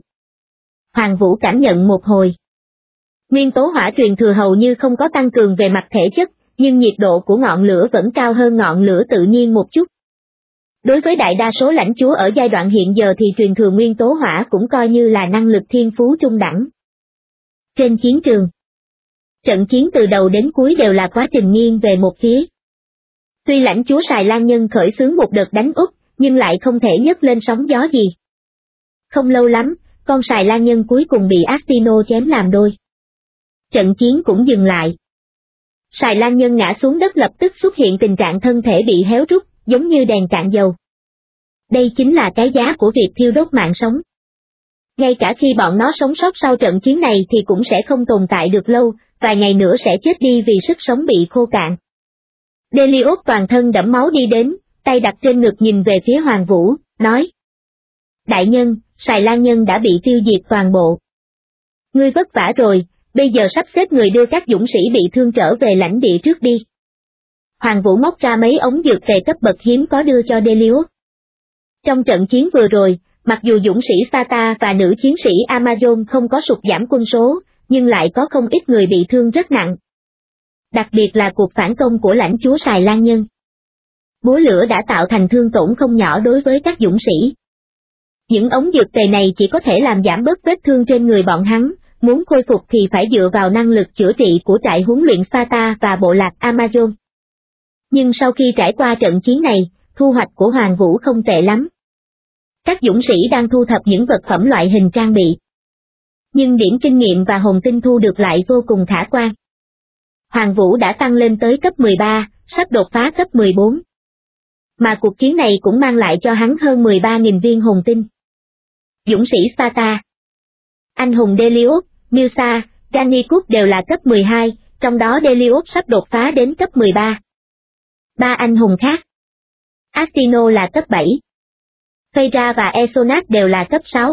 Hoàng Vũ cảm nhận một hồi. Nguyên tố hỏa truyền thừa hầu như không có tăng cường về mặt thể chất, nhưng nhiệt độ của ngọn lửa vẫn cao hơn ngọn lửa tự nhiên một chút. Đối với đại đa số lãnh chúa ở giai đoạn hiện giờ thì truyền thừa nguyên tố hỏa cũng coi như là năng lực thiên phú trung đẳng. Trên chiến trường, trận chiến từ đầu đến cuối đều là quá trình nghiêng về một phía. Tuy lãnh chúa Xài Lan Nhân khởi xướng một đợt đánh úp, nhưng lại không thể nhấc lên sóng gió gì. Không lâu lắm, con Xài Lan Nhân cuối cùng bị Astino chém làm đôi. Trận chiến cũng dừng lại. Xài Lan Nhân ngã xuống đất lập tức xuất hiện tình trạng thân thể bị héo rút, giống như đèn cạn dầu. Đây chính là cái giá của việc thiêu đốt mạng sống. Ngay cả khi bọn nó sống sót sau trận chiến này thì cũng sẽ không tồn tại được lâu, vài ngày nữa sẽ chết đi vì sức sống bị khô cạn. Delios toàn thân đẫm máu đi đến, tay đặt trên ngực nhìn về phía Hoàng Vũ, nói. Đại nhân, Xài Lan Nhân đã bị tiêu diệt toàn bộ. Ngươi vất vả rồi, bây giờ sắp xếp người đưa các dũng sĩ bị thương trở về lãnh địa trước đi. Hoàng Vũ móc ra mấy ống dược tề cấp bậc hiếm có đưa cho Delios. Trong trận chiến vừa rồi, mặc dù dũng sĩ Sata và nữ chiến sĩ Amazon không có sụt giảm quân số, nhưng lại có không ít người bị thương rất nặng. Đặc biệt là cuộc phản công của lãnh chúa Xài Lan Nhân. Búa lửa đã tạo thành thương tổn không nhỏ đối với các dũng sĩ. Những ống dược tề này chỉ có thể làm giảm bớt vết thương trên người bọn hắn, muốn khôi phục thì phải dựa vào năng lực chữa trị của trại huấn luyện Sata và bộ lạc Amazon. Nhưng sau khi trải qua trận chiến này, thu hoạch của Hoàng Vũ không tệ lắm. Các dũng sĩ đang thu thập những vật phẩm loại hình trang bị. Nhưng điểm kinh nghiệm và hồn tinh thu được lại vô cùng khả quan. Hoàng Vũ đã tăng lên tới cấp 13, sắp đột phá cấp 14. Mà cuộc chiến này cũng mang lại cho hắn hơn 13.000 viên hồn tinh. Dũng sĩ Sparta, anh hùng Delius, Musa, Gannicus đều là cấp 12, trong đó Delius sắp đột phá đến cấp 13. Ba anh hùng khác, Astino là cấp 7. Phaedra và Esonac đều là cấp 6.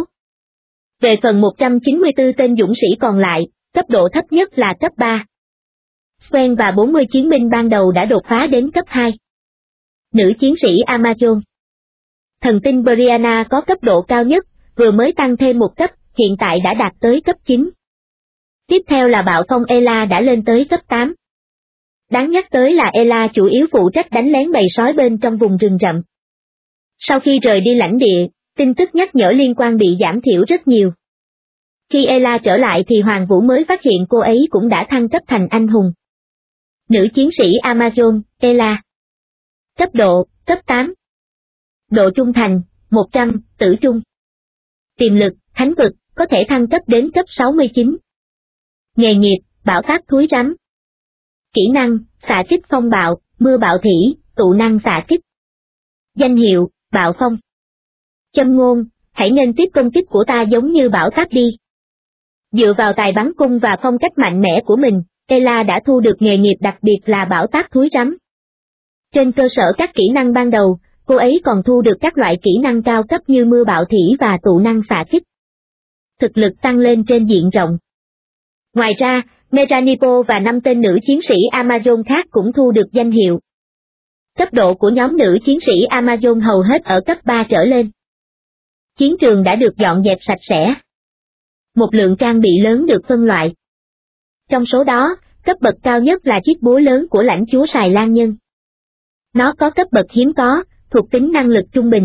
Về phần 194 tên dũng sĩ còn lại, cấp độ thấp nhất là cấp 3. Sven và 40 chiến binh ban đầu đã đột phá đến cấp 2. Nữ chiến sĩ Amazon, thần tinh Brianna có cấp độ cao nhất, vừa mới tăng thêm một cấp, hiện tại đã đạt tới cấp 9. Tiếp theo là bạo phong Ela đã lên tới cấp 8. Đáng nhắc tới là Ela chủ yếu phụ trách đánh lén bầy sói bên trong vùng rừng rậm. Sau khi rời đi lãnh địa, tin tức nhắc nhở liên quan bị giảm thiểu rất nhiều. Khi Ela trở lại thì Hoàng Vũ mới phát hiện cô ấy cũng đã thăng cấp thành anh hùng. Nữ chiến sĩ Amazon, Ela. Cấp độ, cấp 8. Độ trung thành, 100, tử trung. Tiềm lực, thánh vực, có thể thăng cấp đến cấp 69. Nghề nghiệp, bão táp thúi rắm. Kỹ năng, xạ kích phong bạo, mưa bạo thủy, tụ năng xạ kích. Danh hiệu, bạo phong. Châm ngôn, hãy nên tiếp công kích của ta giống như bão táp đi. Dựa vào tài bắn cung và phong cách mạnh mẽ của mình, Ela đã thu được nghề nghiệp đặc biệt là bão táp thúi rắm. Trên cơ sở các kỹ năng ban đầu, cô ấy còn thu được các loại kỹ năng cao cấp như mưa bạo thủy và tụ năng xạ kích. Thực lực tăng lên trên diện rộng. Ngoài ra, Meranipo và 5 tên nữ chiến sĩ Amazon khác cũng thu được danh hiệu. Cấp độ của nhóm nữ chiến sĩ Amazon hầu hết ở cấp 3 trở lên. Chiến trường đã được dọn dẹp sạch sẽ. Một lượng trang bị lớn được phân loại. Trong số đó, cấp bậc cao nhất là chiếc búa lớn của lãnh chúa Sài Lan Nhân. Nó có cấp bậc hiếm có, thuộc tính năng lực trung bình.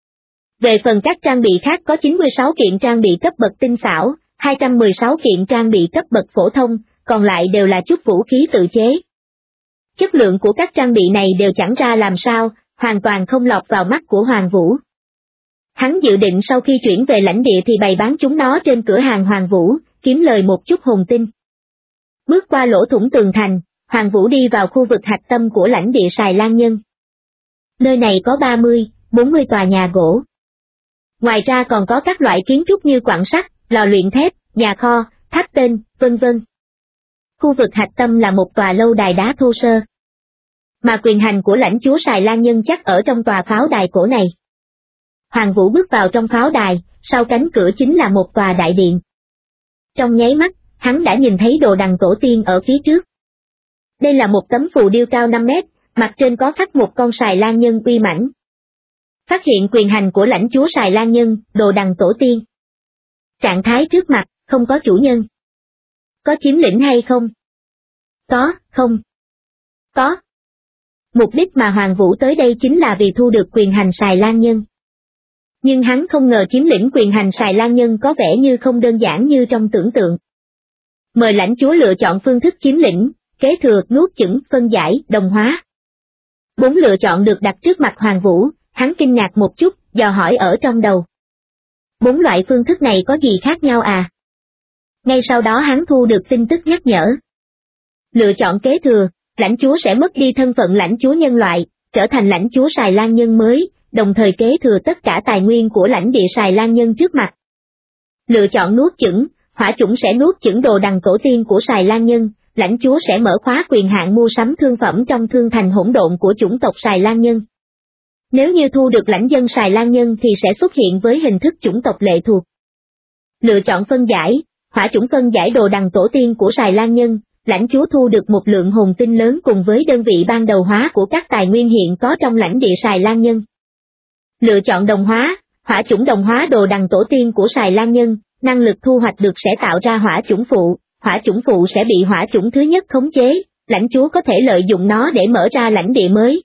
Về phần các trang bị khác có 96 kiện trang bị cấp bậc tinh xảo, 216 kiện trang bị cấp bậc phổ thông, còn lại đều là chút vũ khí tự chế. Chất lượng của các trang bị này đều chẳng ra làm sao, hoàn toàn không lọt vào mắt của Hoàng Vũ. Hắn dự định sau khi chuyển về lãnh địa thì bày bán chúng nó trên cửa hàng Hoàng Vũ, kiếm lời một chút hồn tinh. Bước qua lỗ thủng tường thành, Hoàng Vũ đi vào khu vực hạch tâm của lãnh địa Sài Lan Nhân. Nơi này có 40 tòa nhà gỗ. Ngoài ra còn có các loại kiến trúc như quặng sắt, lò luyện thép, nhà kho, tháp tên, vân vân. Khu vực hạch tâm là một tòa lâu đài đá thô sơ. Mà quyền hành của lãnh chúa Sài Lan Nhân chắc ở trong tòa pháo đài cổ này. Hoàng Vũ bước vào trong pháo đài, sau cánh cửa chính là một tòa đại điện. Trong nháy mắt, hắn đã nhìn thấy đồ đằng tổ tiên ở phía trước. Đây là một tấm phù điêu cao 5 mét, mặt trên có khắc một con Sài Lan Nhân uy mãnh. Phát hiện quyền hành của lãnh chúa Sài Lan Nhân, đồ đằng tổ tiên. Trạng thái trước mặt, không có chủ nhân. Có chiếm lĩnh hay không? Có, không. Có. Mục đích mà Hoàng Vũ tới đây chính là vì thu được quyền hành Sài Lan Nhân. Nhưng hắn không ngờ chiếm lĩnh quyền hành Sài Lan Nhân có vẻ như không đơn giản như trong tưởng tượng. Mời lãnh chúa lựa chọn phương thức chiếm lĩnh, kế thừa, nuốt chửng, phân giải, đồng hóa. 4 lựa chọn được đặt trước mặt Hoàng Vũ, hắn kinh ngạc một chút, dò hỏi ở trong đầu. 4 loại phương thức này có gì khác nhau à? Ngay sau đó hắn thu được tin tức nhắc nhở. Lựa chọn kế thừa, lãnh chúa sẽ mất đi thân phận lãnh chúa nhân loại, trở thành lãnh chúa Sài Lan Nhân mới, đồng thời kế thừa tất cả tài nguyên của lãnh địa Sài Lan Nhân trước mặt. Lựa chọn nuốt chửng, hỏa chủng sẽ nuốt chửng đồ đằng tổ tiên của Sài Lan Nhân, lãnh chúa sẽ mở khóa quyền hạn mua sắm thương phẩm trong thương thành hỗn độn của chủng tộc Sài Lan Nhân. Nếu như thu được lãnh dân Sài Lan Nhân thì sẽ xuất hiện với hình thức chủng tộc lệ thuộc. Lựa chọn phân giải, hỏa chủng phân giải đồ đằng tổ tiên của Sài Lan Nhân, lãnh chúa thu được một lượng hồn tinh lớn cùng với đơn vị ban đầu hóa của các tài nguyên hiện có trong lãnh địa Sài Lan Nhân. Lựa chọn đồng hóa, hỏa chủng đồng hóa đồ đằng tổ tiên của Sài Lan Nhân, năng lực thu hoạch được sẽ tạo ra hỏa chủng phụ sẽ bị hỏa chủng thứ nhất khống chế, lãnh chúa có thể lợi dụng nó để mở ra lãnh địa mới.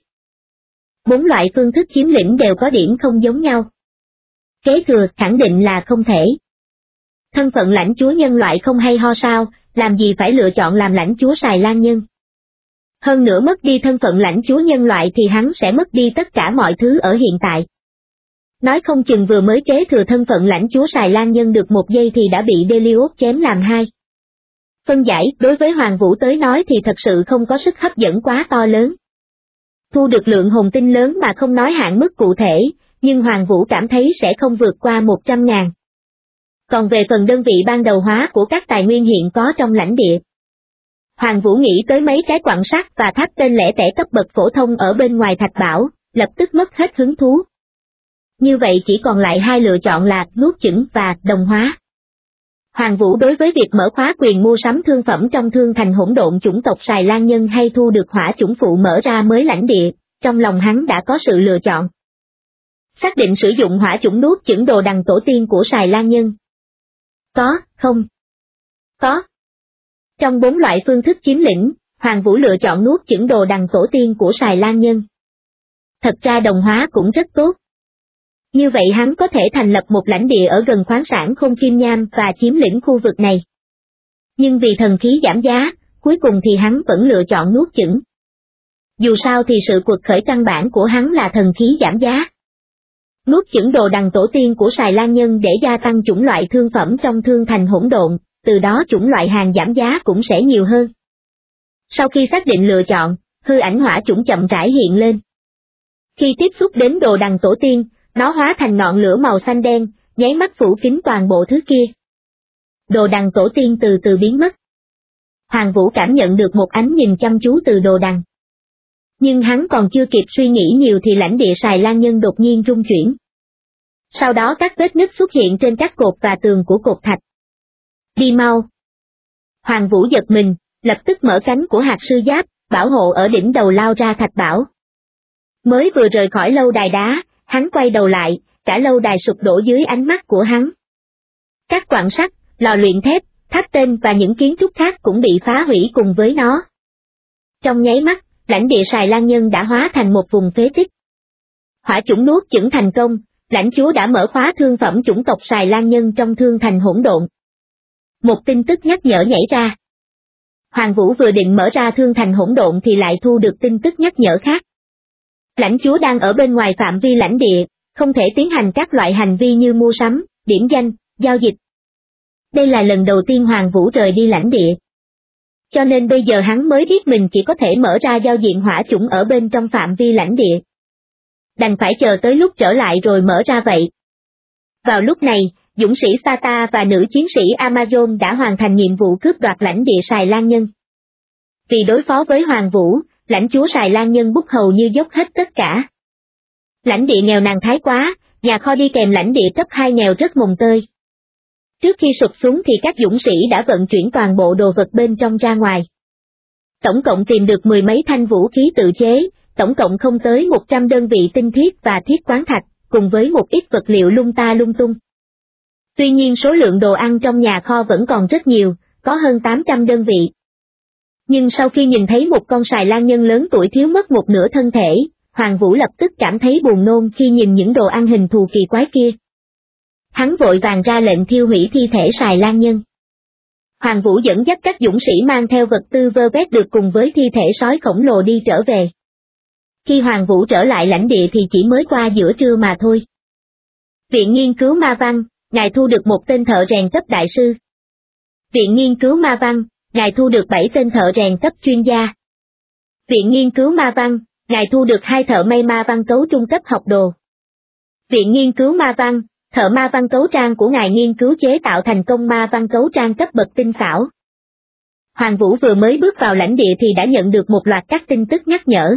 4 loại phương thức chiếm lĩnh đều có điểm không giống nhau. Kế thừa khẳng định là không thể. Thân phận lãnh chúa nhân loại không hay ho sao, làm gì phải lựa chọn làm lãnh chúa Sài Lan Nhân. Hơn nữa mất đi thân phận lãnh chúa nhân loại thì hắn sẽ mất đi tất cả mọi thứ ở hiện tại. Nói không chừng vừa mới kế thừa thân phận lãnh chúa Sài Lan Nhân được một giây thì đã bị Delius chém làm hai. Phân giải đối với Hoàng Vũ tới nói thì thật sự không có sức hấp dẫn quá to lớn. Thu được lượng hồn tinh lớn mà không nói hạn mức cụ thể, nhưng Hoàng Vũ cảm thấy sẽ không vượt qua 100.000. Còn về phần đơn vị ban đầu hóa của các tài nguyên hiện có trong lãnh địa, Hoàng Vũ nghĩ tới mấy cái quặng sắt và tháp tên lẻ tẻ cấp bậc phổ thông ở bên ngoài thạch bảo, lập tức mất hết hứng thú. Như vậy chỉ còn lại hai lựa chọn là nuốt chửng và đồng hóa. Hoàng Vũ đối với việc mở khóa quyền mua sắm thương phẩm trong thương thành hỗn độn chủng tộc Sài Lan Nhân hay thu được hỏa chủng phụ mở ra mới lãnh địa, trong lòng hắn đã có sự lựa chọn. Xác định sử dụng hỏa chủng nuốt chửng đồ đằng tổ tiên của Sài Lan Nhân. Có, không? Có. Trong 4 loại phương thức chiếm lĩnh, Hoàng Vũ lựa chọn nuốt chửng đồ đằng tổ tiên của Sài Lan Nhân. Thật ra đồng hóa cũng rất tốt. Như vậy hắn có thể thành lập một lãnh địa ở gần khoáng sản Không Kim Nham và chiếm lĩnh khu vực này. Nhưng vì thần khí giảm giá, cuối cùng thì hắn vẫn lựa chọn nuốt chửng. Dù sao thì sự quật khởi căn bản của hắn là thần khí giảm giá. Nuốt chửng đồ đằng tổ tiên của Sài Lan Nhân để gia tăng chủng loại thương phẩm trong thương thành hỗn độn, từ đó chủng loại hàng giảm giá cũng sẽ nhiều hơn. Sau khi xác định lựa chọn, hư ảnh hỏa chủng chậm rãi hiện lên. Khi tiếp xúc đến đồ đằng tổ tiên, nó hóa thành ngọn lửa màu xanh đen, nháy mắt phủ kín toàn bộ thứ kia. Đồ đằng tổ tiên từ từ biến mất. Hoàng Vũ cảm nhận được một ánh nhìn chăm chú từ đồ đằng. Nhưng hắn còn chưa kịp suy nghĩ nhiều thì lãnh địa Sài Lan Nhân đột nhiên rung chuyển. Sau đó các vết nứt xuất hiện trên các cột và tường của cột thạch. Đi mau! Hoàng Vũ giật mình, lập tức mở cánh của hạt sư giáp, bảo hộ ở đỉnh đầu lao ra thạch bảo. Mới vừa rời khỏi lâu đài đá, hắn quay đầu lại, cả lâu đài sụp đổ dưới ánh mắt của hắn. Các quặng sắt, lò luyện thép, tháp tên và những kiến trúc khác cũng bị phá hủy cùng với nó. Trong nháy mắt, lãnh địa Sài Lan Nhân đã hóa thành một vùng phế tích. Hỏa chủng nuốt chửng thành công, lãnh chúa đã mở khóa thương phẩm chủng tộc Sài Lan Nhân trong thương thành hỗn độn. Một tin tức nhắc nhở nhảy ra. Hoàng Vũ vừa định mở ra thương thành hỗn độn thì lại thu được tin tức nhắc nhở khác. Lãnh chúa đang ở bên ngoài phạm vi lãnh địa, không thể tiến hành các loại hành vi như mua sắm, điểm danh, giao dịch. Đây là lần đầu tiên Hoàng Vũ rời đi lãnh địa. Cho nên bây giờ hắn mới biết mình chỉ có thể mở ra giao diện hỏa chủng ở bên trong phạm vi lãnh địa. Đành phải chờ tới lúc trở lại rồi mở ra vậy. Vào lúc này, dũng sĩ Sata và nữ chiến sĩ Amazon đã hoàn thành nhiệm vụ cướp đoạt lãnh địa Sài Lan Nhân. Vì đối phó với Hoàng Vũ, lãnh chúa Sài Lan Nhân bút hầu như dốc hết tất cả. Lãnh địa nghèo nàn thái quá, nhà kho đi kèm lãnh địa cấp 2 nghèo rất mồng tơi. Trước khi sụp xuống thì các dũng sĩ đã vận chuyển toàn bộ đồ vật bên trong ra ngoài. Tổng cộng tìm được 10 mấy thanh vũ khí tự chế, tổng cộng không tới 100 đơn vị tinh thiết và thiết quán thạch, cùng với một ít vật liệu lung ta lung tung. Tuy nhiên số lượng đồ ăn trong nhà kho vẫn còn rất nhiều, có hơn 800 đơn vị. Nhưng sau khi nhìn thấy một con Sài Lan Nhân lớn tuổi thiếu mất một nửa thân thể, Hoàng Vũ lập tức cảm thấy buồn nôn khi nhìn những đồ ăn hình thù kỳ quái kia. Hắn vội vàng ra lệnh thiêu hủy thi thể Sài Lan Nhân. Hoàng Vũ dẫn dắt các dũng sĩ mang theo vật tư vơ vét được cùng với thi thể sói khổng lồ đi trở về. Khi Hoàng Vũ trở lại lãnh địa thì chỉ mới qua giữa trưa mà thôi. Viện nghiên cứu ma văn, ngài thu được một tên thợ rèn cấp đại sư. Viện nghiên cứu ma văn, ngài thu được 7 tên thợ rèn cấp chuyên gia. Viện nghiên cứu ma văn, ngài thu được 2 thợ may ma văn cấu trung cấp học đồ. Viện nghiên cứu ma văn, thợ ma văn cấu trang của ngài nghiên cứu chế tạo thành công ma văn cấu trang cấp bậc tinh xảo. Hoàng Vũ vừa mới bước vào lãnh địa thì đã nhận được một loạt các tin tức nhắc nhở.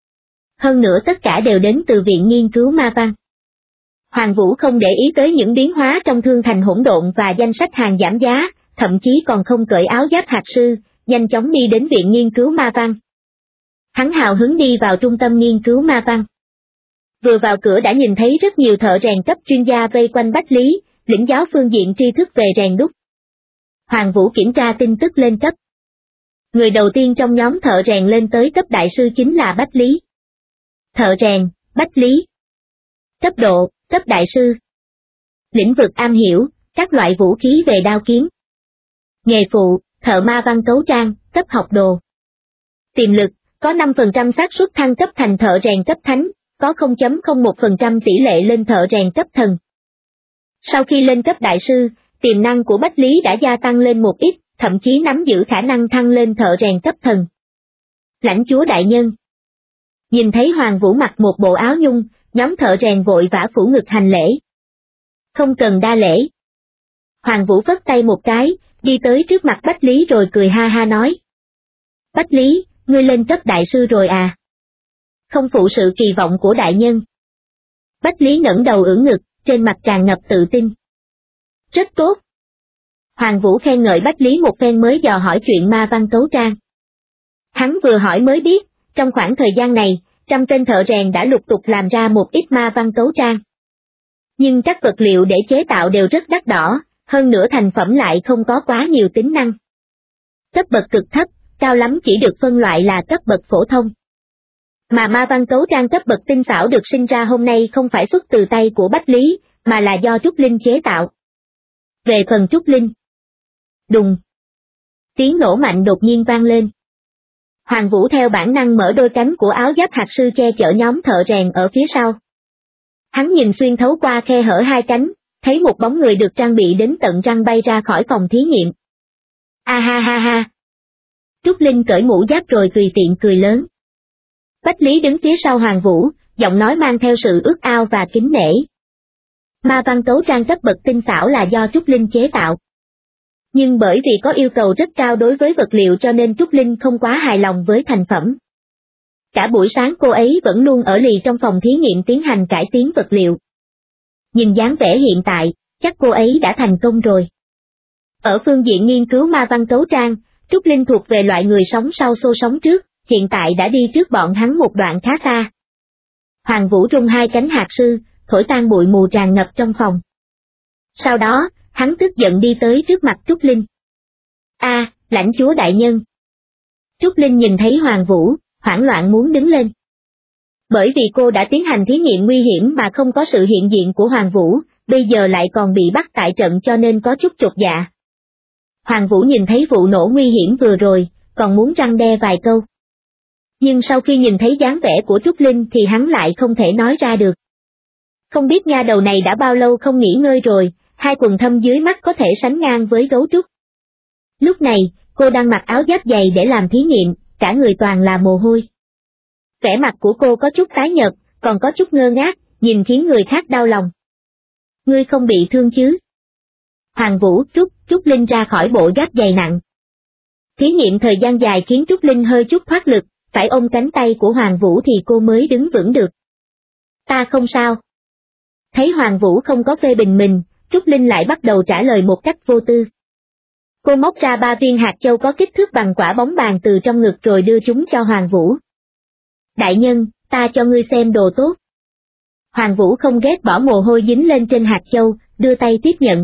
Hơn nữa tất cả đều đến từ Viện nghiên cứu ma văn. Hoàng Vũ không để ý tới những biến hóa trong thương thành hỗn độn và danh sách hàng giảm giá, thậm chí còn không cởi áo giáp hạt sư, nhanh chóng đi đến Viện nghiên cứu ma văn. Hắn hào hứng đi vào trung tâm nghiên cứu ma văn. Vừa vào cửa đã nhìn thấy rất nhiều thợ rèn cấp chuyên gia vây quanh Bách Lý, lĩnh giáo phương diện tri thức về rèn đúc. Hoàng Vũ kiểm tra tin tức lên cấp. Người đầu tiên trong nhóm thợ rèn lên tới cấp đại sư chính là Bách Lý. Thợ rèn, Bách Lý. Cấp độ, cấp đại sư. Lĩnh vực am hiểu, các loại vũ khí về đao kiếm. Nghề phụ, thợ ma văn cấu trang, cấp học đồ. Tiềm lực, có 5% xác suất thăng cấp thành thợ rèn cấp thánh, có 0.01% tỷ lệ lên thợ rèn cấp thần. Sau khi lên cấp đại sư, tiềm năng của Bách Lý đã gia tăng lên một ít, thậm chí nắm giữ khả năng thăng lên thợ rèn cấp thần. Lãnh chúa đại nhân. Nhìn thấy Hoàng Vũ mặc một bộ áo nhung, nhóm thợ rèn vội vã phủ ngực hành lễ. Không cần đa lễ. Hoàng Vũ phất tay một cái, đi tới trước mặt Bách Lý rồi cười ha ha nói. Bách Lý, ngươi lên cấp đại sư rồi à? Không phụ sự kỳ vọng của đại nhân. Bách Lý ngẩng đầu ưỡn ngực, trên mặt tràn ngập tự tin. Rất tốt. Hoàng Vũ khen ngợi Bách Lý một phen mới dò hỏi chuyện ma văn cấu trang. Hắn vừa hỏi mới biết, trong khoảng thời gian này, 100 tên thợ rèn đã lục tục làm ra một ít ma văn cấu trang. Nhưng các vật liệu để chế tạo đều rất đắt đỏ, hơn nữa thành phẩm lại không có quá nhiều tính năng. Cấp bậc cực thấp, cao lắm chỉ được phân loại là cấp bậc phổ thông. Mà ma văn cấu trang cấp bậc tinh xảo được sinh ra hôm nay không phải xuất từ tay của Bách Lý, mà là do Trúc Linh chế tạo. Về phần Trúc Linh. Đùng. Tiếng nổ mạnh đột nhiên vang lên. Hoàng Vũ theo bản năng mở đôi cánh của áo giáp hạt sư che chở nhóm thợ rèn ở phía sau. Hắn nhìn xuyên thấu qua khe hở hai cánh, thấy một bóng người được trang bị đến tận răng bay ra khỏi phòng thí nghiệm. A ha ha ha. Trúc Linh cởi mũ giáp rồi tùy tiện cười lớn. Bách Lý đứng phía sau Hoàng Vũ, giọng nói mang theo sự ước ao và kính nể. Ma văn cấu trang cấp bậc tinh xảo là do Trúc Linh chế tạo. Nhưng bởi vì có yêu cầu rất cao đối với vật liệu cho nên Trúc Linh không quá hài lòng với thành phẩm. Cả buổi sáng cô ấy vẫn luôn ở lì trong phòng thí nghiệm tiến hành cải tiến vật liệu. Nhìn dáng vẻ hiện tại, chắc cô ấy đã thành công rồi. Ở phương diện nghiên cứu ma văn cấu trang, Trúc Linh thuộc về loại người sống sau xô sống trước, hiện tại đã đi trước bọn hắn một đoạn khá xa. Hoàng Vũ rung hai cánh hạt sư, thổi tan bụi mù tràn ngập trong phòng. Sau đó, hắn tức giận đi tới trước mặt Trúc Linh. A, lãnh chúa đại nhân. Trúc Linh nhìn thấy Hoàng Vũ, hoảng loạn muốn đứng lên. Bởi vì cô đã tiến hành thí nghiệm nguy hiểm mà không có sự hiện diện của Hoàng Vũ, bây giờ lại còn bị bắt tại trận cho nên có chút chột dạ. Hoàng Vũ nhìn thấy vụ nổ nguy hiểm vừa rồi, còn muốn răn đe vài câu. Nhưng sau khi nhìn thấy dáng vẻ của Trúc Linh thì hắn lại không thể nói ra được. Không biết nha đầu này đã bao lâu không nghỉ ngơi rồi, hai quần thâm dưới mắt có thể sánh ngang với gấu trúc. Lúc này, cô đang mặc áo giáp dày để làm thí nghiệm, cả người toàn là mồ hôi. Vẻ mặt của cô có chút tái nhợt, còn có chút ngơ ngác, nhìn khiến người khác đau lòng. Ngươi không bị thương chứ? Hoàng Vũ Trúc Linh ra khỏi bộ giáp dày nặng. Thí nghiệm thời gian dài khiến Trúc Linh hơi chút thoát lực, phải ôm cánh tay của Hoàng Vũ thì cô mới đứng vững được. Ta không sao. Thấy Hoàng Vũ không có phê bình mình, Trúc Linh lại bắt đầu trả lời một cách vô tư. Cô móc ra 3 viên hạt châu có kích thước bằng quả bóng bàn từ trong ngực rồi đưa chúng cho Hoàng Vũ. Đại nhân, ta cho ngươi xem đồ tốt. Hoàng Vũ không ghét bỏ mồ hôi dính lên trên hạt châu, đưa tay tiếp nhận.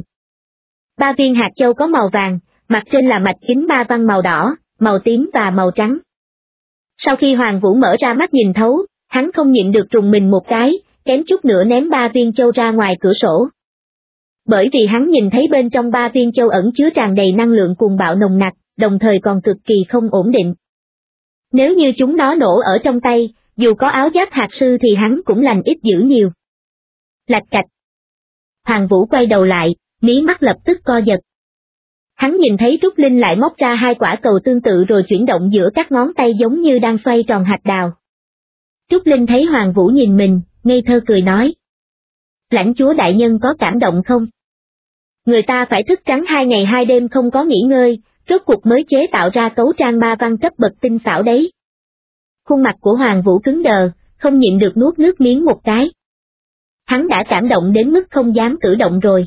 3 viên hạt châu có màu vàng, mặt trên là mạch kính ma văn màu đỏ, màu tím và màu trắng. Sau khi Hoàng Vũ mở ra mắt nhìn thấu, hắn không nhịn được rùng mình một cái, kém chút nữa ném 3 viên châu ra ngoài cửa sổ. Bởi vì hắn nhìn thấy bên trong 3 viên châu ẩn chứa tràn đầy năng lượng cuồng bạo nồng nặc, đồng thời còn cực kỳ không ổn định. Nếu như chúng nó nổ ở trong tay, dù có áo giáp hạt sư thì hắn cũng lành ít dữ nhiều. Lạch cạch. Hoàng Vũ quay đầu lại, mí mắt lập tức co giật. Hắn nhìn thấy Trúc Linh lại móc ra 2 quả cầu tương tự rồi chuyển động giữa các ngón tay giống như đang xoay tròn hạt đào. Trúc Linh thấy Hoàng Vũ nhìn mình, ngây thơ cười nói. Lãnh chúa đại nhân có cảm động không? Người ta phải thức trắng 2 ngày 2 đêm không có nghỉ ngơi, rốt cuộc mới chế tạo ra cấu trang ma văn cấp bậc tinh xảo đấy. Khuôn mặt của Hoàng Vũ cứng đờ, không nhịn được nuốt nước miếng một cái. Hắn đã cảm động đến mức không dám cử động rồi.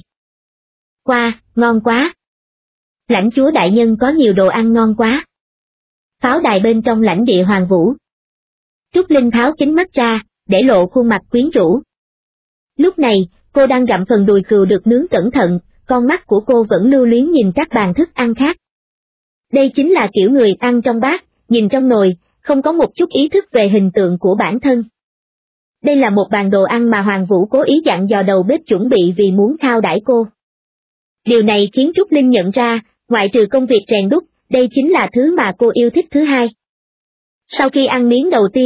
Wow, ngon quá. Lãnh chúa đại nhân có nhiều đồ ăn ngon quá. Pháo đài bên trong lãnh địa Hoàng Vũ. Trúc Linh tháo kính mắt ra, để lộ khuôn mặt quyến rũ. Lúc này, cô đang gặm phần đùi cừu được nướng cẩn thận, con mắt của cô vẫn lưu luyến nhìn các bàn thức ăn khác. Đây chính là kiểu người ăn trong bát, nhìn trong nồi, không có một chút ý thức về hình tượng của bản thân. Đây là một bàn đồ ăn mà Hoàng Vũ cố ý dặn dò đầu bếp chuẩn bị vì muốn khao đãi cô. Điều này khiến Trúc Linh nhận ra, ngoại trừ công việc rèn đúc, đây chính là thứ mà cô yêu thích thứ hai. Sau khi ăn miếng đầu tiên,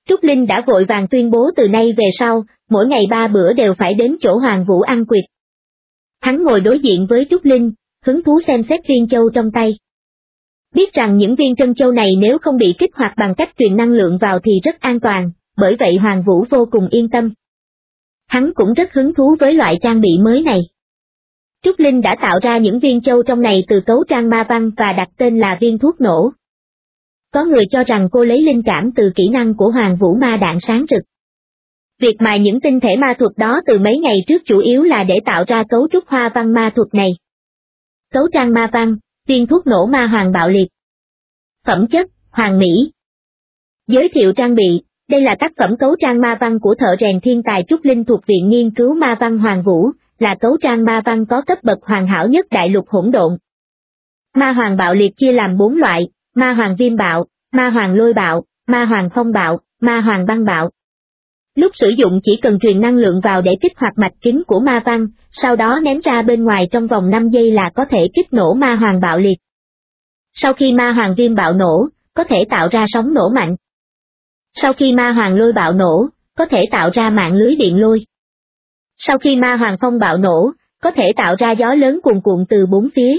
Trúc Linh đã vội vàng tuyên bố từ nay về sau, mỗi ngày 3 bữa đều phải đến chỗ Hoàng Vũ ăn quyệt. Hắn ngồi đối diện với Trúc Linh, hứng thú xem xét viên châu trong tay. Biết rằng những viên trân châu này nếu không bị kích hoạt bằng cách truyền năng lượng vào thì rất an toàn, bởi vậy Hoàng Vũ vô cùng yên tâm. Hắn cũng rất hứng thú với loại trang bị mới này. Trúc Linh đã tạo ra những viên châu trong này từ cấu trang ma văn và đặt tên là viên thuốc nổ. Có người cho rằng cô lấy linh cảm từ kỹ năng của Hoàng Vũ ma đạn sáng rực. Việc mài những tinh thể ma thuật đó từ mấy ngày trước chủ yếu là để tạo ra cấu trúc hoa văn ma thuật này. Cấu trang ma văn, viên thuốc nổ ma hoàng bạo liệt. Phẩm chất, hoàng mỹ. Giới thiệu trang bị, đây là tác phẩm cấu trang ma văn của thợ rèn thiên tài Trúc Linh thuộc Viện Nghiên cứu Ma văn Hoàng Vũ, là cấu trang ma văn có cấp bậc hoàn hảo nhất đại lục hỗn độn. Ma hoàng bạo liệt chia làm 4 loại, ma hoàng viêm bạo, ma hoàng lôi bạo, ma hoàng phong bạo, ma hoàng băng bạo. Lúc sử dụng chỉ cần truyền năng lượng vào để kích hoạt mạch kính của ma văn, sau đó ném ra bên ngoài trong vòng 5 giây là có thể kích nổ ma hoàng bạo liệt. Sau khi ma hoàng viêm bạo nổ, có thể tạo ra sóng nổ mạnh. Sau khi ma hoàng lôi bạo nổ, có thể tạo ra mạng lưới điện lôi. Sau khi ma hoàng phong bạo nổ, có thể tạo ra gió lớn cuồn cuộn từ 4 phía.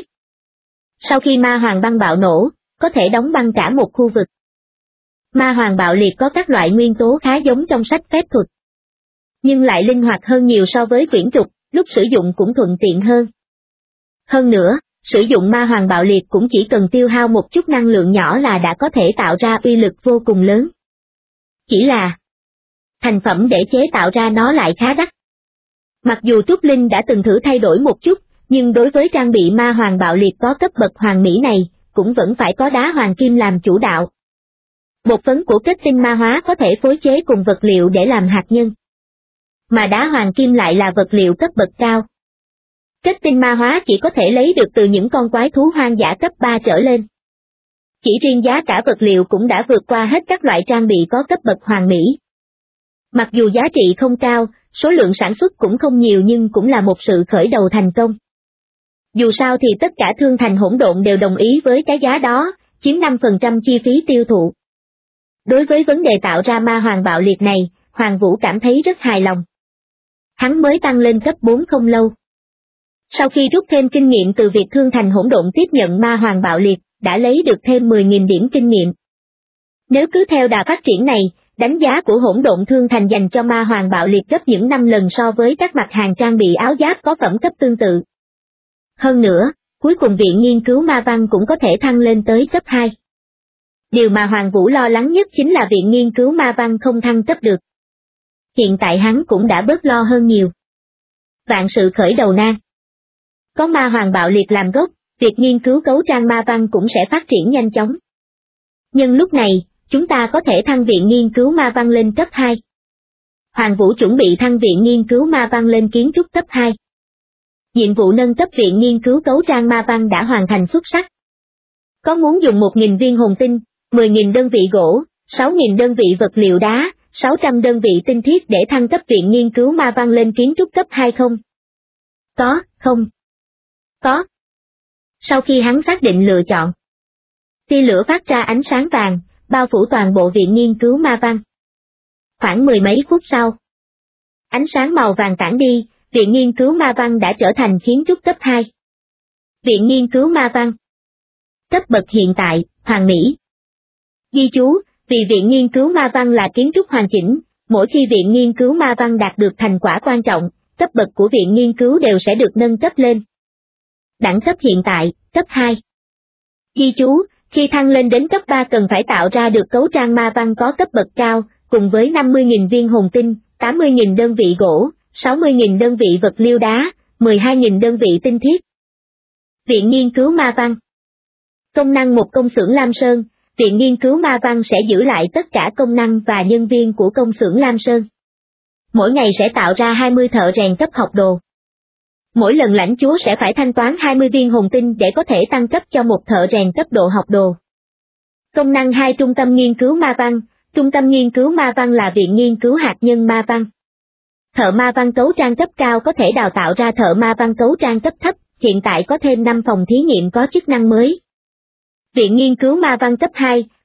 Sau khi ma hoàng băng bạo nổ, có thể đóng băng cả một khu vực. Ma hoàng bạo liệt có các loại nguyên tố khá giống trong sách phép thuật, nhưng lại linh hoạt hơn nhiều so với quyển trục, lúc sử dụng cũng thuận tiện hơn. Hơn nữa, sử dụng ma hoàng bạo liệt cũng chỉ cần tiêu hao một chút năng lượng nhỏ là đã có thể tạo ra uy lực vô cùng lớn. Chỉ là thành phẩm để chế tạo ra nó lại khá đắt. Mặc dù Trúc Linh đã từng thử thay đổi một chút, nhưng đối với trang bị ma hoàng bạo liệt có cấp bậc hoàng mỹ này, cũng vẫn phải có đá hoàng kim làm chủ đạo. Bột phấn của kết tinh ma hóa có thể phối chế cùng vật liệu để làm hạt nhân, mà đá hoàng kim lại là vật liệu cấp bậc cao. Kết tinh ma hóa chỉ có thể lấy được từ những con quái thú hoang dã cấp 3 trở lên. Chỉ riêng giá cả vật liệu cũng đã vượt qua hết các loại trang bị có cấp bậc hoàng mỹ. Mặc dù giá trị không cao, số lượng sản xuất cũng không nhiều nhưng cũng là một sự khởi đầu thành công. Dù sao thì tất cả thương thành hỗn độn đều đồng ý với cái giá đó, chiếm 5% chi phí tiêu thụ. Đối với vấn đề tạo ra ma hoàng bạo liệt này, Hoàng Vũ cảm thấy rất hài lòng. Hắn mới tăng lên cấp 4 không lâu. Sau khi rút thêm kinh nghiệm từ việc thương thành hỗn độn tiếp nhận ma hoàng bạo liệt, đã lấy được thêm 10.000 điểm kinh nghiệm. Nếu cứ theo đà phát triển này, đánh giá của hỗn độn thương thành dành cho ma hoàng bạo liệt gấp những 5 lần so với các mặt hàng trang bị áo giáp có phẩm cấp tương tự. Hơn nữa, cuối cùng Viện Nghiên cứu Ma văn cũng có thể thăng lên tới cấp 2. Điều mà Hoàng Vũ lo lắng nhất chính là Viện Nghiên cứu Ma văn không thăng cấp được. Hiện tại hắn cũng đã bớt lo hơn nhiều. Vạn sự khởi đầu nan. Có ma hoàng bạo liệt làm gốc, việc nghiên cứu cấu trang ma văn cũng sẽ phát triển nhanh chóng. Nhưng lúc này, chúng ta có thể thăng Viện Nghiên cứu Ma văn lên cấp 2. Hoàng Vũ chuẩn bị thăng Viện Nghiên cứu Ma văn lên kiến trúc cấp 2. Nhiệm vụ nâng cấp Viện Nghiên cứu cấu trang ma văn đã hoàn thành xuất sắc. Có muốn dùng 1.000 viên hồn tinh, 10.000 đơn vị gỗ, 6.000 đơn vị vật liệu đá, 600 đơn vị tinh thiết để thăng cấp Viện Nghiên cứu Ma văn lên kiến trúc cấp 2 không? Có, không? Có. Sau khi hắn xác định lựa chọn, tia lửa phát ra ánh sáng vàng, bao phủ toàn bộ Viện Nghiên cứu Ma văn. Khoảng 10 mấy phút sau, ánh sáng màu vàng tản đi, Viện Nghiên cứu Ma văn đã trở thành kiến trúc cấp 2. Viện Nghiên cứu Ma văn. Cấp bậc hiện tại, hoàng mỹ. Ghi chú, vì Viện Nghiên cứu Ma văn là kiến trúc hoàn chỉnh, mỗi khi Viện Nghiên cứu Ma văn đạt được thành quả quan trọng, cấp bậc của Viện Nghiên cứu đều sẽ được nâng cấp lên. Đẳng cấp hiện tại, cấp 2. Ghi chú, khi thăng lên đến cấp 3 cần phải tạo ra được cấu trang ma văn có cấp bậc cao, cùng với 50.000 viên hồn tinh, 80.000 đơn vị gỗ, 60.000 đơn vị vật liệu đá, 12.000 đơn vị tinh thiết. Viện Nghiên cứu Ma văn. Công năng một công xưởng Lam Sơn, Viện Nghiên cứu Ma văn sẽ giữ lại tất cả công năng và nhân viên của công xưởng Lam Sơn. Mỗi ngày sẽ tạo ra 20 thợ rèn cấp học đồ. Mỗi lần lãnh chúa sẽ phải thanh toán 20 viên hồn tinh để có thể tăng cấp cho một thợ rèn cấp độ học đồ. Công năng 2 Trung tâm nghiên cứu ma văn. Trung tâm nghiên cứu ma văn là viện nghiên cứu hạt nhân ma văn. Thợ ma văn cấu trang cấp cao có thể đào tạo ra thợ ma văn cấu trang cấp thấp, hiện tại có thêm 5 phòng thí nghiệm có chức năng mới. Viện nghiên cứu ma văn cấp 2,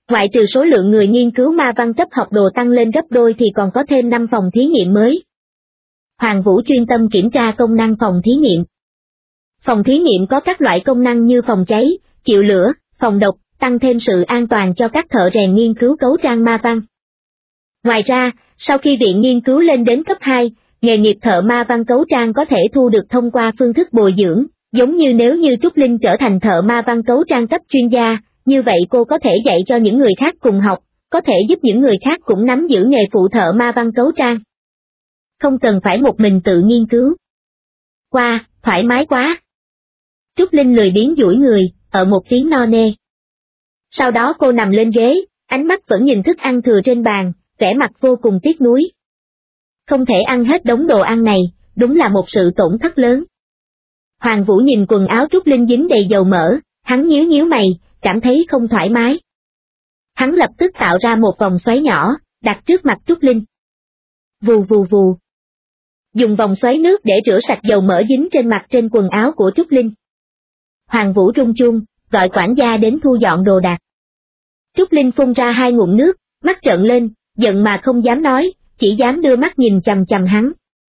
Ngoại trừ số lượng người nghiên cứu ma văn cấp học đồ tăng lên gấp đôi thì còn có thêm 5 phòng thí nghiệm mới. Hoàng Vũ chuyên tâm kiểm tra công năng phòng thí nghiệm. Phòng thí nghiệm có các loại công năng như phòng cháy, chịu lửa, phòng độc, tăng thêm sự an toàn cho các thợ rèn nghiên cứu cấu trang ma văn. Ngoài ra, sau khi viện nghiên cứu lên đến cấp 2, nghề nghiệp thợ ma văn cấu trang có thể thu được thông qua phương thức bồi dưỡng, giống như nếu như Trúc Linh trở thành thợ ma văn cấu trang cấp chuyên gia, như vậy cô có thể dạy cho những người khác cùng học, có thể giúp những người khác cũng nắm giữ nghề phụ thợ ma văn cấu trang. Không cần phải một mình tự nghiên cứu. Qua, thoải mái quá. Trúc Linh lười biếng duỗi người, ở một tiếng no nê. Sau đó cô nằm lên ghế, ánh mắt vẫn nhìn thức ăn thừa trên bàn, vẻ mặt vô cùng tiếc nuối. Không thể ăn hết đống đồ ăn này, đúng là một sự tổn thất lớn. Hoàng Vũ nhìn quần áo Trúc Linh dính đầy dầu mỡ, hắn nhíu nhíu mày, cảm thấy không thoải mái. Hắn lập tức tạo ra một vòng xoáy nhỏ, đặt trước mặt Trúc Linh. Vù vù vù. Dùng vòng xoáy nước để rửa sạch dầu mỡ dính trên mặt trên quần áo của Trúc Linh. Hoàng Vũ rung chuông, gọi quản gia đến thu dọn đồ đạc. Trúc Linh phun ra 2 ngụm nước, mắt trợn lên, giận mà không dám nói, chỉ dám đưa mắt nhìn chằm chằm hắn.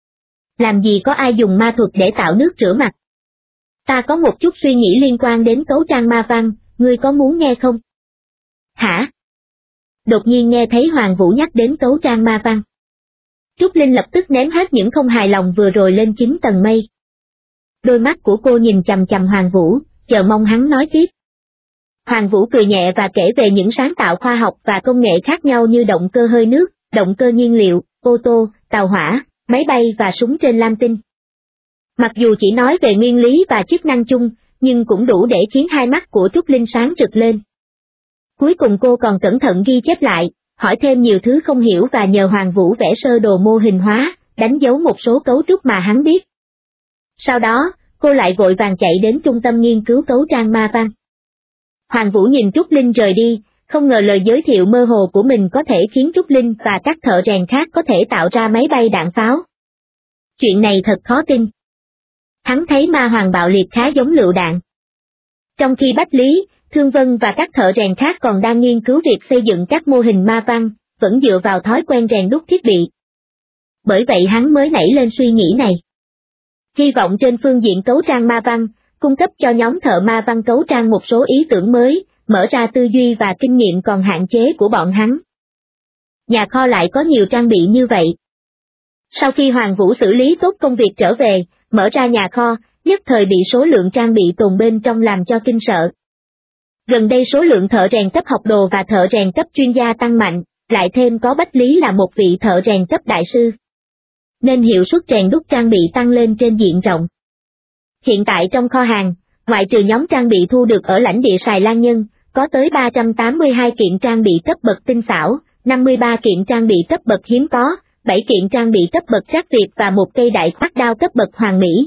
Làm gì có ai dùng ma thuật để tạo nước rửa mặt? Ta có một chút suy nghĩ liên quan đến cấu trang ma văn, ngươi có muốn nghe không? Hả? Đột nhiên nghe thấy Hoàng Vũ nhắc đến cấu trang ma văn. Trúc Linh lập tức ném hết những không hài lòng vừa rồi lên 9 tầng mây. Đôi mắt của cô nhìn chằm chằm Hoàng Vũ, chờ mong hắn nói tiếp. Hoàng Vũ cười nhẹ và kể về những sáng tạo khoa học và công nghệ khác nhau như động cơ hơi nước, động cơ nhiên liệu, ô tô, tàu hỏa, máy bay và súng trên lam tinh. Mặc dù chỉ nói về nguyên lý và chức năng chung, nhưng cũng đủ để khiến hai mắt của Trúc Linh sáng rực lên. Cuối cùng cô còn cẩn thận ghi chép lại, hỏi thêm nhiều thứ không hiểu và nhờ Hoàng Vũ vẽ sơ đồ mô hình hóa, đánh dấu một số cấu trúc mà hắn biết. Sau đó, cô lại vội vàng chạy đến trung tâm nghiên cứu cấu trang ma văn. Hoàng Vũ nhìn Trúc Linh rời đi, không ngờ lời giới thiệu mơ hồ của mình có thể khiến Trúc Linh và các thợ rèn khác có thể tạo ra máy bay đạn pháo. Chuyện này thật khó tin. Hắn thấy ma hoàng bạo liệt khá giống lựu đạn. Trong khi Bách Lý, Thương Vân và các thợ rèn khác còn đang nghiên cứu việc xây dựng các mô hình ma văn, vẫn dựa vào thói quen rèn đúc thiết bị. Bởi vậy hắn mới nảy lên suy nghĩ này. Hy vọng trên phương diện cấu trang ma văn, cung cấp cho nhóm thợ ma văn cấu trang một số ý tưởng mới, mở ra tư duy và kinh nghiệm còn hạn chế của bọn hắn. Nhà kho lại có nhiều trang bị như vậy. Sau khi Hoàng Vũ xử lý tốt công việc trở về, mở ra nhà kho, nhất thời bị số lượng trang bị tồn bên trong làm cho kinh sợ. Gần đây số lượng thợ rèn cấp học đồ và thợ rèn cấp chuyên gia tăng mạnh, lại thêm có Bách Lý là một vị thợ rèn cấp đại sư. Nên hiệu suất rèn đúc trang bị tăng lên trên diện rộng. Hiện tại trong kho hàng, ngoại trừ nhóm trang bị thu được ở lãnh địa Sài Lan Nhân, có tới 382 kiện trang bị cấp bậc tinh xảo, 53 kiện trang bị cấp bậc hiếm có, 7 kiện trang bị cấp bậc trắc việt và một cây đại khoát đao cấp bậc hoàn mỹ.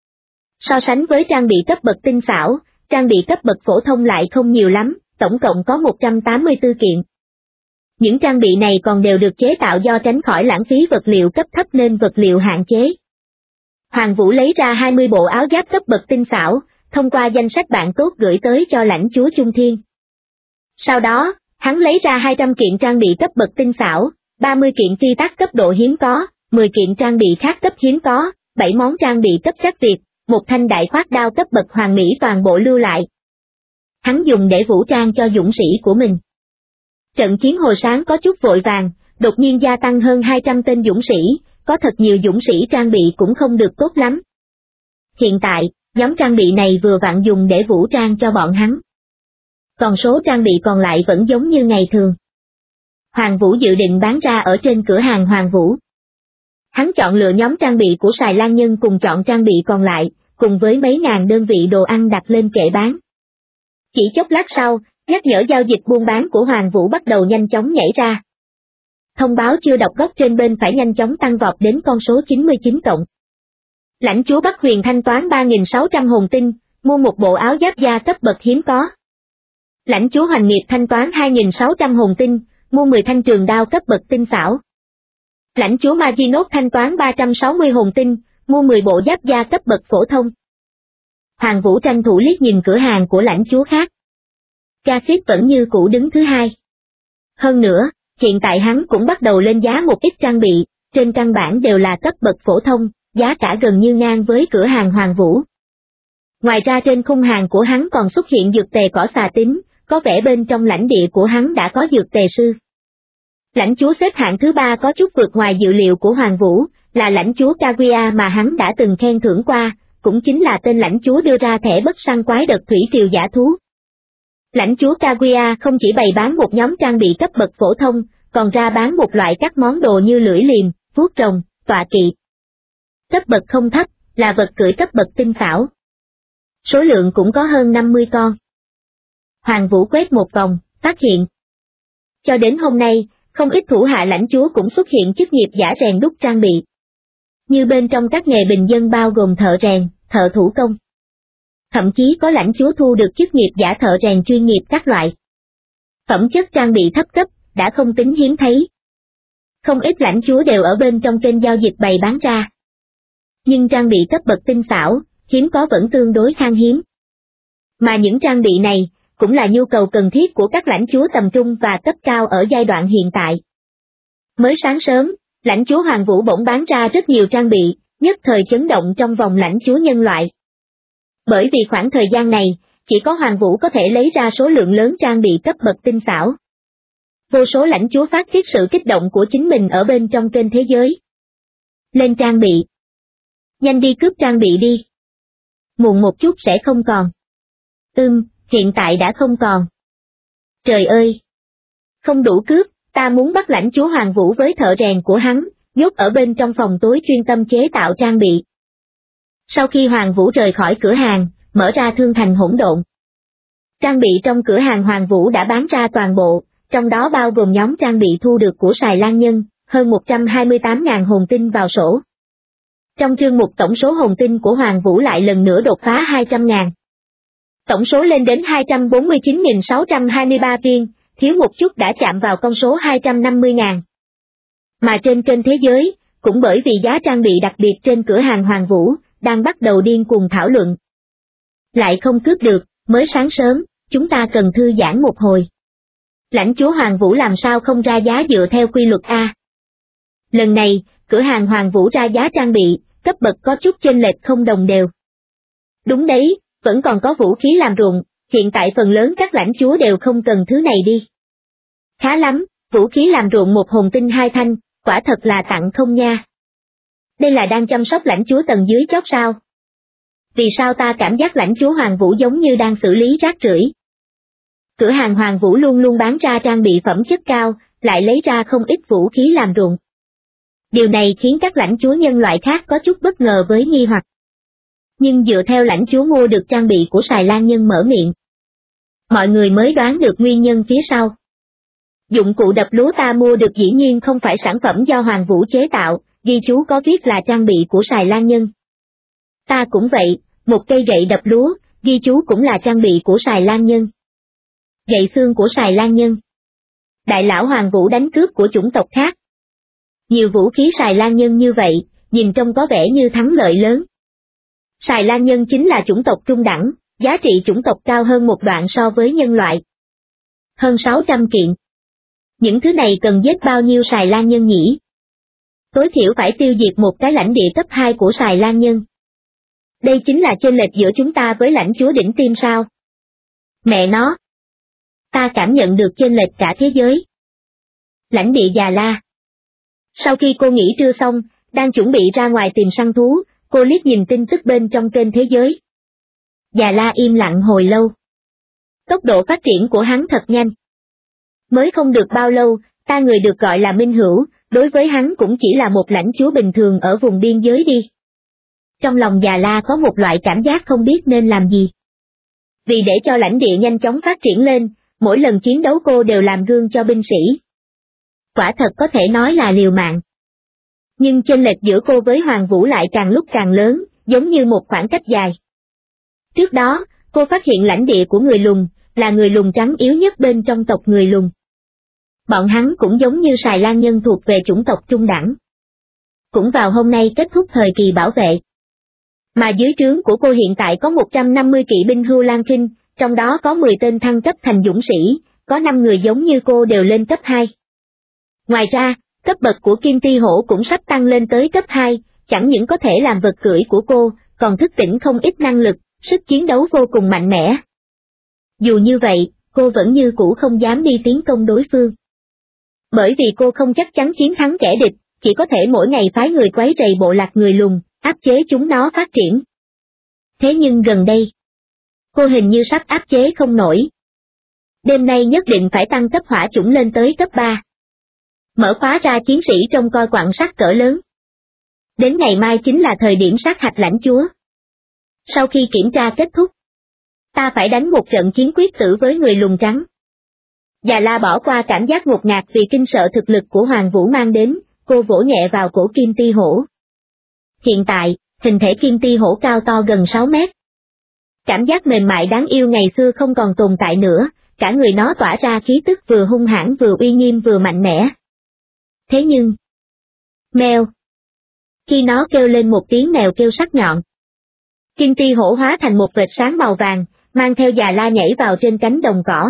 So sánh với trang bị cấp bậc tinh xảo, trang bị cấp bậc phổ thông lại không nhiều lắm, tổng cộng có 184 kiện. Những trang bị này còn đều được chế tạo do tránh khỏi lãng phí vật liệu cấp thấp nên vật liệu hạn chế. Hoàng Vũ lấy ra 20 bộ áo giáp cấp bậc tinh xảo, thông qua danh sách bạn tốt gửi tới cho lãnh chúa Trung Thiên. Sau đó, hắn lấy ra 200 kiện trang bị cấp bậc tinh xảo, 30 kiện phi tác cấp độ hiếm có, 10 kiện trang bị khác cấp hiếm có, 7 món trang bị cấp trắc việt, một thanh đại khoát đao cấp bậc hoàn mỹ toàn bộ lưu lại. Hắn dùng để vũ trang cho dũng sĩ của mình. Trận chiến hồi sáng có chút vội vàng, đột nhiên gia tăng hơn 200 tên dũng sĩ, có thật nhiều dũng sĩ trang bị cũng không được tốt lắm. Hiện tại, nhóm trang bị này vừa vặn dùng để vũ trang cho bọn hắn. Còn số trang bị còn lại vẫn giống như ngày thường. Hoàng Vũ dự định bán ra ở trên cửa hàng Hoàng Vũ. Hắn chọn lựa nhóm trang bị của Sài Lan Nhân cùng chọn trang bị còn lại, cùng với mấy ngàn đơn vị đồ ăn đặt lên kệ bán. Chỉ chốc lát sau, nhắc nhở giao dịch buôn bán của Hoàng Vũ bắt đầu nhanh chóng nhảy ra. Thông báo chưa đọc góc trên bên phải nhanh chóng tăng vọt đến con số 99 cộng. Lãnh chúa Bắc Huyền thanh toán 3.600 hồn tinh, mua một bộ áo giáp da cấp bậc hiếm có. Lãnh chúa Hoành Nghiệp thanh toán 2.600 hồn tinh, mua 10 thanh trường đao cấp bậc tinh xảo. Lãnh chúa Maginot thanh toán 360 hồn tinh, mua 10 bộ giáp da cấp bậc phổ thông. Hoàng Vũ tranh thủ liếc nhìn cửa hàng của lãnh chúa khác. Cassip vẫn như cũ đứng thứ hai. Hơn nữa, hiện tại hắn cũng bắt đầu lên giá một ít trang bị, trên căn bản đều là cấp bậc phổ thông, giá cả gần như ngang với cửa hàng Hoàng Vũ. Ngoài ra trên khung hàng của hắn còn xuất hiện dược tề cỏ xà tím, có vẻ bên trong lãnh địa của hắn đã có dược tề sư. Lãnh chúa xếp hạng thứ 3 có chút vượt ngoài dự liệu của Hoàng Vũ, là lãnh chúa Kaguya mà hắn đã từng khen thưởng qua, cũng chính là tên lãnh chúa đưa ra thẻ bất săn quái đợt thủy triều giả thú. Lãnh chúa Kaguya không chỉ bày bán một nhóm trang bị cấp bậc phổ thông, còn ra bán một loại các món đồ như lưỡi liềm, vuốt rồng, tọa kỵ. Cấp bậc không thấp, là vật cưỡi cấp bậc tinh xảo. Số lượng cũng có hơn 50 con. Hoàng Vũ quét một vòng, phát hiện. Cho đến hôm nay, không ít thủ hạ lãnh chúa cũng xuất hiện chức nghiệp giả rèn đúc trang bị. Như bên trong các nghề bình dân bao gồm thợ rèn, thợ thủ công. Thậm chí có lãnh chúa thu được chức nghiệp giả thợ rèn chuyên nghiệp các loại. Phẩm chất trang bị thấp cấp, đã không tính hiếm thấy. Không ít lãnh chúa đều ở bên trong kênh giao dịch bày bán ra. Nhưng trang bị cấp bậc tinh xảo, hiếm có vẫn tương đối khan hiếm. Mà những trang bị này, cũng là nhu cầu cần thiết của các lãnh chúa tầm trung và cấp cao ở giai đoạn hiện tại. Mới sáng sớm, lãnh chúa Hoàng Vũ bỗng bán ra rất nhiều trang bị, nhất thời chấn động trong vòng lãnh chúa nhân loại. Bởi vì khoảng thời gian này, chỉ có Hoàng Vũ có thể lấy ra số lượng lớn trang bị cấp bậc tinh xảo. Vô số lãnh chúa phát tiết sự kích động của chính mình ở bên trong kênh thế giới. Lên trang bị. Nhanh đi cướp trang bị đi. Muộn một chút sẽ không còn. Hiện tại đã không còn. Trời ơi! Không đủ cướp, ta muốn bắt lãnh chúa Hoàng Vũ với thợ rèn của hắn, nhốt ở bên trong phòng tối chuyên tâm chế tạo trang bị. Sau khi Hoàng Vũ rời khỏi cửa hàng, mở ra thương thành hỗn độn. Trang bị trong cửa hàng Hoàng Vũ đã bán ra toàn bộ, trong đó bao gồm nhóm trang bị thu được của Sài Lan Nhân, hơn 128.000 hồn tinh vào sổ. Trong chương mục tổng số hồn tinh của Hoàng Vũ lại lần nữa đột phá 200.000. Tổng số lên đến 249.623 viên, thiếu một chút đã chạm vào con số 250.000. Mà trên kênh thế giới, cũng bởi vì giá trang bị đặc biệt trên cửa hàng Hoàng Vũ, đang bắt đầu điên cuồng thảo luận. Lại không cướp được, mới sáng sớm, chúng ta cần thư giãn một hồi. Lãnh chúa Hoàng Vũ làm sao không ra giá dựa theo quy luật A. Lần này, cửa hàng Hoàng Vũ ra giá trang bị, cấp bậc có chút chênh lệch không đồng đều. Đúng đấy, vẫn còn có vũ khí làm ruộng, hiện tại phần lớn các lãnh chúa đều không cần thứ này đi. Khá lắm, vũ khí làm ruộng một hồn tinh 2 thanh, quả thật là tặng không nha. Đây là đang chăm sóc lãnh chúa tầng dưới chót sao? Vì sao ta cảm giác lãnh chúa Hoàng Vũ giống như đang xử lý rác rưởi? Cửa hàng Hoàng Vũ luôn luôn bán ra trang bị phẩm chất cao, lại lấy ra không ít vũ khí làm ruộng. Điều này khiến các lãnh chúa nhân loại khác có chút bất ngờ với nghi hoặc. Nhưng dựa theo lãnh chúa mua được trang bị của Sài Lan Nhân mở miệng, mọi người mới đoán được nguyên nhân phía sau. Dụng cụ đập lúa ta mua được dĩ nhiên không phải sản phẩm do Hoàng Vũ chế tạo, ghi chú có viết là trang bị của Sài Lan Nhân. Ta cũng vậy, một cây gậy đập lúa, ghi chú cũng là trang bị của Sài Lan Nhân. Gậy xương của Sài Lan Nhân. Đại lão Hoàng Vũ đánh cướp của chủng tộc khác. Nhiều vũ khí Sài Lan Nhân như vậy, nhìn trông có vẻ như thắng lợi lớn. Sài Lan Nhân chính là chủng tộc trung đẳng, giá trị chủng tộc cao hơn một đoạn so với nhân loại. Hơn 600 kiện. Những thứ này cần giết bao nhiêu Sài Lan Nhân nhỉ? Tối thiểu phải tiêu diệt một cái lãnh địa cấp 2 của Sài Lan Nhân. Đây chính là chênh lệch giữa chúng ta với lãnh chúa đỉnh tim sao? Mẹ nó! Ta cảm nhận được chênh lệch cả thế giới. Lãnh địa Già La. Sau khi cô nghỉ trưa xong, đang chuẩn bị ra ngoài tìm săn thú, cô liếc nhìn tin tức bên trong kênh thế giới. Già La im lặng hồi lâu. Tốc độ phát triển của hắn thật nhanh. Mới không được bao lâu, ta người được gọi là Minh Hữu, đối với hắn cũng chỉ là một lãnh chúa bình thường ở vùng biên giới đi. Trong lòng Già La có một loại cảm giác không biết nên làm gì. Vì để cho lãnh địa nhanh chóng phát triển lên, mỗi lần chiến đấu cô đều làm gương cho binh sĩ. Quả thật có thể nói là liều mạng. Nhưng chênh lệch giữa cô với Hoàng Vũ lại càng lúc càng lớn, giống như một khoảng cách dài. Trước đó, cô phát hiện lãnh địa của người Lùn, là người Lùn trắng yếu nhất bên trong tộc người Lùn. Bọn hắn cũng giống như Sài Lan Nhân thuộc về chủng tộc trung đẳng. Cũng vào hôm nay kết thúc thời kỳ bảo vệ. Mà dưới trướng của cô hiện tại có 150 kỵ binh Hưu Lan Kinh, trong đó có 10 tên thăng cấp thành dũng sĩ, có 5 người giống như cô đều lên cấp 2. Ngoài ra, cấp bậc của Kim Ti Hổ cũng sắp tăng lên tới cấp 2, chẳng những có thể làm vật cưỡi của cô, còn thức tỉnh không ít năng lực, sức chiến đấu vô cùng mạnh mẽ. Dù như vậy, cô vẫn như cũ không dám đi tiến công đối phương. Bởi vì cô không chắc chắn chiến thắng kẻ địch, chỉ có thể mỗi ngày phái người quấy rầy bộ lạc người lùn, áp chế chúng nó phát triển. Thế nhưng gần đây, cô hình như sắp áp chế không nổi. Đêm nay nhất định phải tăng cấp hỏa chủng lên tới cấp 3. Mở khóa ra chiến sĩ trông coi quặng sắt cỡ lớn. Đến ngày mai chính là thời điểm sát hạch lãnh chúa. Sau khi kiểm tra kết thúc, ta phải đánh một trận chiến quyết tử với người lùn trắng. Già La bỏ qua cảm giác ngột ngạt vì kinh sợ thực lực của Hoàng Vũ mang đến, cô vỗ nhẹ vào cổ Kim Ti Hổ. Hiện tại, hình thể Kim Ti Hổ cao to gần 6 mét. Cảm giác mềm mại đáng yêu ngày xưa không còn tồn tại nữa, cả người nó tỏa ra khí tức vừa hung hãn vừa uy nghiêm vừa mạnh mẽ. Thế nhưng, mèo. Khi nó kêu lên một tiếng mèo kêu sắc nhọn, Kim Ti Hổ hóa thành một vệt sáng màu vàng, mang theo Già La nhảy vào trên cánh đồng cỏ.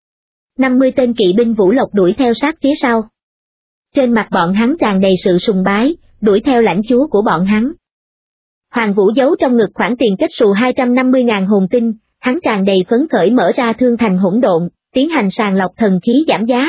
50 tên kỵ binh Vũ Lộc đuổi theo sát phía sau. Trên mặt bọn hắn tràn đầy sự sùng bái, đuổi theo lãnh chúa của bọn hắn. Hoàng Vũ giấu trong ngực khoản tiền kết xù 250.000 hồn tinh, hắn tràn đầy phấn khởi mở ra thương thành hỗn độn, tiến hành sàng lọc thần khí giảm giá.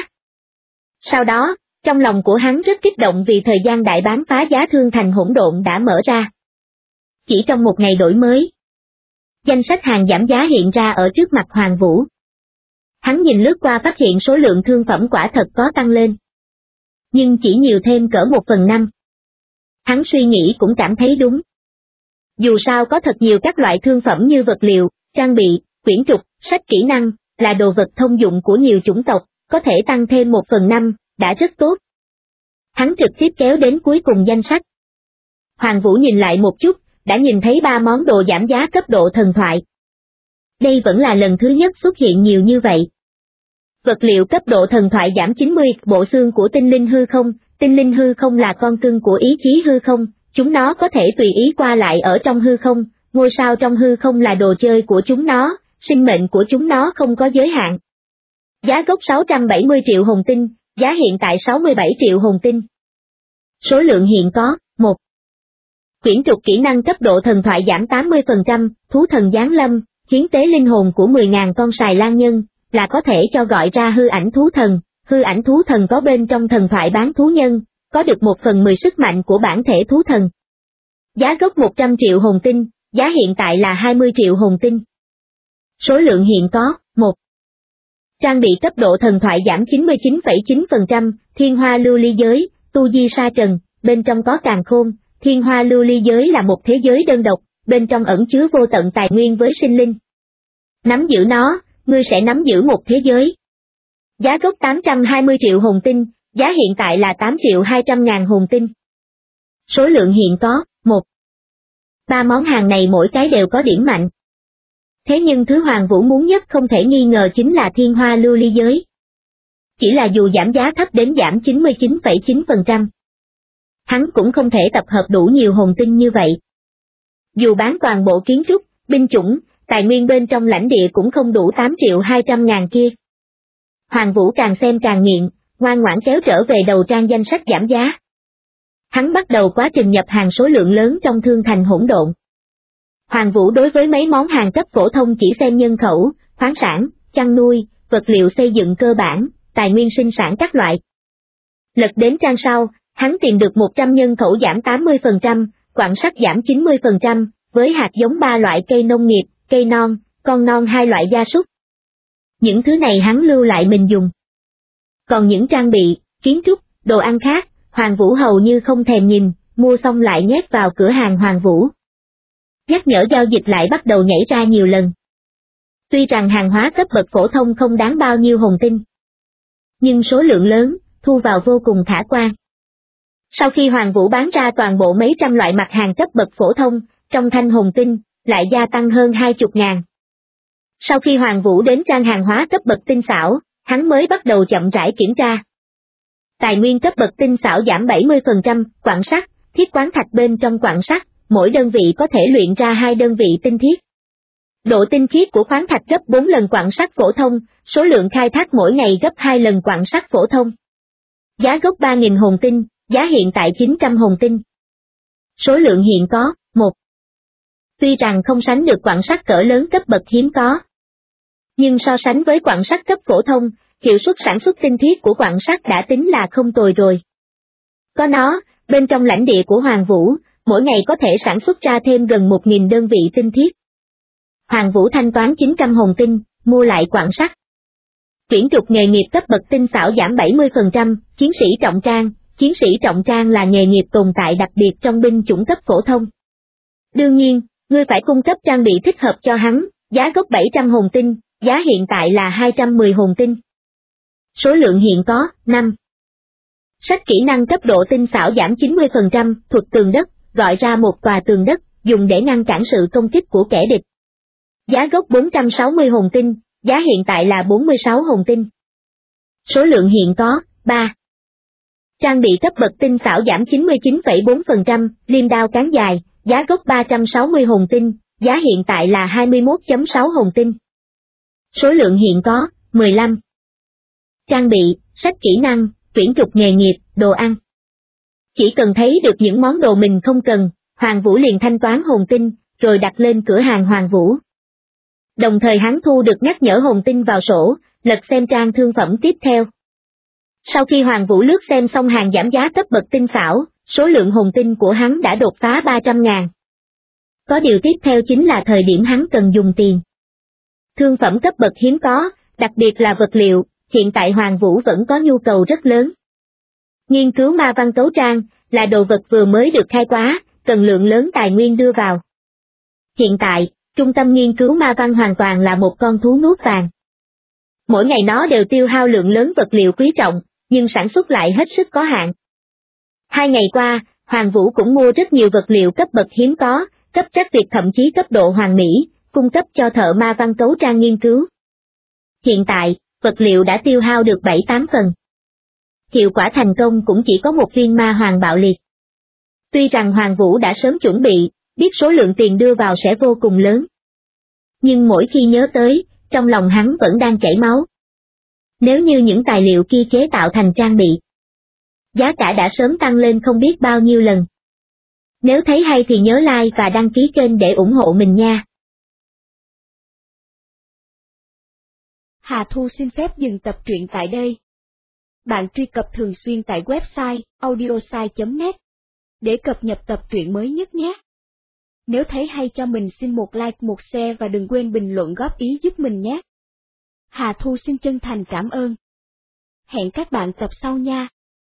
Sau đó, trong lòng của hắn rất kích động vì thời gian đại bán phá giá thương thành hỗn độn đã mở ra. Chỉ trong một ngày đổi mới, danh sách hàng giảm giá hiện ra ở trước mặt Hoàng Vũ. Hắn nhìn lướt qua phát hiện số lượng thương phẩm quả thật có tăng lên. Nhưng chỉ nhiều thêm cỡ 1/5. Hắn suy nghĩ cũng cảm thấy đúng. Dù sao có thật nhiều các loại thương phẩm như vật liệu, trang bị, quyển trục, sách kỹ năng, là đồ vật thông dụng của nhiều chủng tộc, có thể tăng thêm 1/5, đã rất tốt. Hắn trực tiếp kéo đến cuối cùng danh sách. Hoàng Vũ nhìn lại một chút, đã nhìn thấy 3 món đồ giảm giá cấp độ thần thoại. Đây vẫn là lần thứ nhất xuất hiện nhiều như vậy. Vật liệu cấp độ thần thoại giảm 90, bộ xương của tinh linh hư không là con cưng của ý chí hư không, chúng nó có thể tùy ý qua lại ở trong hư không, ngôi sao trong hư không là đồ chơi của chúng nó, sinh mệnh của chúng nó không có giới hạn. Giá gốc 670 triệu hồn tinh, giá hiện tại 67 triệu hồn tinh. Số lượng hiện có, 1. Quyển trục kỹ năng cấp độ thần thoại giảm 80%, thú thần giáng lâm, hiến tế linh hồn của 10.000 con sài lan nhân, là có thể cho gọi ra hư ảnh thú thần có bên trong thần thoại bán thú nhân, có được 1/10 sức mạnh của bản thể thú thần. Giá gốc 100 triệu hồn tinh, giá hiện tại là 20 triệu hồn tinh. Số lượng hiện có, 1. Trang bị cấp độ thần thoại giảm 99,9%, thiên hoa lưu ly giới, tu di sa trần, bên trong có càn khôn, thiên hoa lưu ly giới là một thế giới đơn độc, bên trong ẩn chứa vô tận tài nguyên với sinh linh. Nắm giữ nó, ngươi sẽ nắm giữ một thế giới. Giá gốc 820 triệu hồn tinh, giá hiện tại là 8.200.000 hồn tinh. Số lượng hiện có, 1. 3 món hàng này mỗi cái đều có điểm mạnh. Thế nhưng thứ Hoàng Vũ muốn nhất không thể nghi ngờ chính là thiên hoa lưu ly giới. Chỉ là dù giảm giá thấp đến giảm 99,9%. Hắn cũng không thể tập hợp đủ nhiều hồn tinh như vậy. Dù bán toàn bộ kiến trúc, binh chủng, tài nguyên bên trong lãnh địa cũng không đủ 8.200.000 kia. Hoàng Vũ càng xem càng nghiện, ngoan ngoãn kéo trở về đầu trang danh sách giảm giá. Hắn bắt đầu quá trình nhập hàng số lượng lớn trong thương thành hỗn độn. Hoàng Vũ đối với mấy món hàng cấp phổ thông chỉ xem nhân khẩu, khoáng sản, chăn nuôi, vật liệu xây dựng cơ bản, tài nguyên sinh sản các loại. Lật đến trang sau, hắn tìm được 100 nhân khẩu giảm 80%, quặng sắt giảm 90%, với hạt giống 3 loại cây nông nghiệp, cây non, con non 2 loại gia súc. Những thứ này hắn lưu lại mình dùng. Còn những trang bị, kiến trúc, đồ ăn khác, Hoàng Vũ hầu như không thèm nhìn, mua xong lại nhét vào cửa hàng Hoàng Vũ. Nhắc nhở giao dịch lại bắt đầu nhảy ra nhiều lần. Tuy rằng hàng hóa cấp bậc phổ thông không đáng bao nhiêu hồn tinh, nhưng số lượng lớn, thu vào vô cùng khả quan. Sau khi Hoàng Vũ bán ra toàn bộ mấy trăm loại mặt hàng cấp bậc phổ thông, trong thanh hồn tinh, lại gia tăng hơn 20.000. Sau khi Hoàng Vũ đến trang hàng hóa cấp bậc tinh xảo, hắn mới bắt đầu chậm rãi kiểm tra. Tài nguyên cấp bậc tinh xảo giảm 70%, quặng sắt, thiết quán thạch bên trong quặng sắt, mỗi đơn vị có thể luyện ra 2 đơn vị tinh thiết. Độ tinh khiết của khoáng thạch gấp 4 lần quặng sắt phổ thông, số lượng khai thác mỗi ngày gấp 2 lần quặng sắt phổ thông. Giá gốc 3.000 hồn tinh, giá hiện tại 900 hồn tinh. Số lượng hiện có, 1. Tuy rằng không sánh được quặng sắt cỡ lớn cấp bậc hiếm có, nhưng so sánh với quặng sắt cấp phổ thông, hiệu suất sản xuất tinh thiết của quặng sắt đã tính là không tồi rồi. Có nó, bên trong lãnh địa của Hoàng Vũ, mỗi ngày có thể sản xuất ra thêm gần 1.000 đơn vị tinh thiết. Hoàng Vũ thanh toán 900 hồn tinh, mua lại quặng sắt. Tuyển trục nghề nghiệp cấp bậc tinh xảo giảm 70%, chiến sĩ trọng trang. Chiến sĩ trọng trang là nghề nghiệp tồn tại đặc biệt trong binh chủng cấp phổ thông. Đương nhiên, ngươi phải cung cấp trang bị thích hợp cho hắn, giá gốc 700 hồn tinh, giá hiện tại là 210 hồn tinh. Số lượng hiện có, 5. Sách kỹ năng cấp độ tinh xảo giảm 90%, thuật tường đất, gọi ra một tòa tường đất, dùng để ngăn cản sự công kích của kẻ địch. Giá gốc 460 hồn tinh, giá hiện tại là 46 hồn tinh. Số lượng hiện có, 3. Trang bị cấp bậc tinh xảo giảm 99,4%, liêm đao cán dài, giá gốc 360 hồn tinh, giá hiện tại là 21.6 hồn tinh. Số lượng hiện có, 15. Trang bị, sách kỹ năng, tuyển trục nghề nghiệp, đồ ăn. Chỉ cần thấy được những món đồ mình không cần, Hoàng Vũ liền thanh toán hồn tinh, rồi đặt lên cửa hàng Hoàng Vũ. Đồng thời hắn thu được nhắc nhở hồn tinh vào sổ, lật xem trang thương phẩm tiếp theo. Sau khi Hoàng Vũ lướt xem xong hàng giảm giá cấp bậc tinh xảo, số lượng hồn tinh của hắn đã đột phá 300.000. Có điều tiếp theo chính là thời điểm hắn cần dùng tiền. Thương phẩm cấp bậc hiếm có, đặc biệt là vật liệu, hiện tại Hoàng Vũ vẫn có nhu cầu rất lớn. Nghiên cứu ma văn cấu trang, là đồ vật vừa mới được khai quá, cần lượng lớn tài nguyên đưa vào. Hiện tại, trung tâm nghiên cứu ma văn hoàn toàn là một con thú nuốt vàng. Mỗi ngày nó đều tiêu hao lượng lớn vật liệu quý trọng, nhưng sản xuất lại hết sức có hạn. 2 ngày qua, Hoàng Vũ cũng mua rất nhiều vật liệu cấp bậc hiếm có, cấp trắc tuyệt thậm chí cấp độ hoàn mỹ, cung cấp cho thợ ma văn cấu trang nghiên cứu. Hiện tại, vật liệu đã tiêu hao được 7-8 phần. Hiệu quả thành công cũng chỉ có một viên ma hoàng bạo liệt. Tuy rằng Hoàng Vũ đã sớm chuẩn bị, biết số lượng tiền đưa vào sẽ vô cùng lớn. Nhưng mỗi khi nhớ tới, trong lòng hắn vẫn đang chảy máu. Nếu như những tài liệu kia chế tạo thành trang bị, giá cả đã sớm tăng lên không biết bao nhiêu lần. Nếu thấy hay thì nhớ like và đăng ký kênh để ủng hộ mình nha. Hà Thu xin phép dừng tập truyện tại đây. Bạn truy cập thường xuyên tại website audiosai.net để cập nhật tập truyện mới nhất nhé. Nếu thấy hay cho mình xin một like, một share và đừng quên bình luận góp ý giúp mình nhé. Hà Thu xin chân thành cảm ơn. Hẹn các bạn tập sau nha.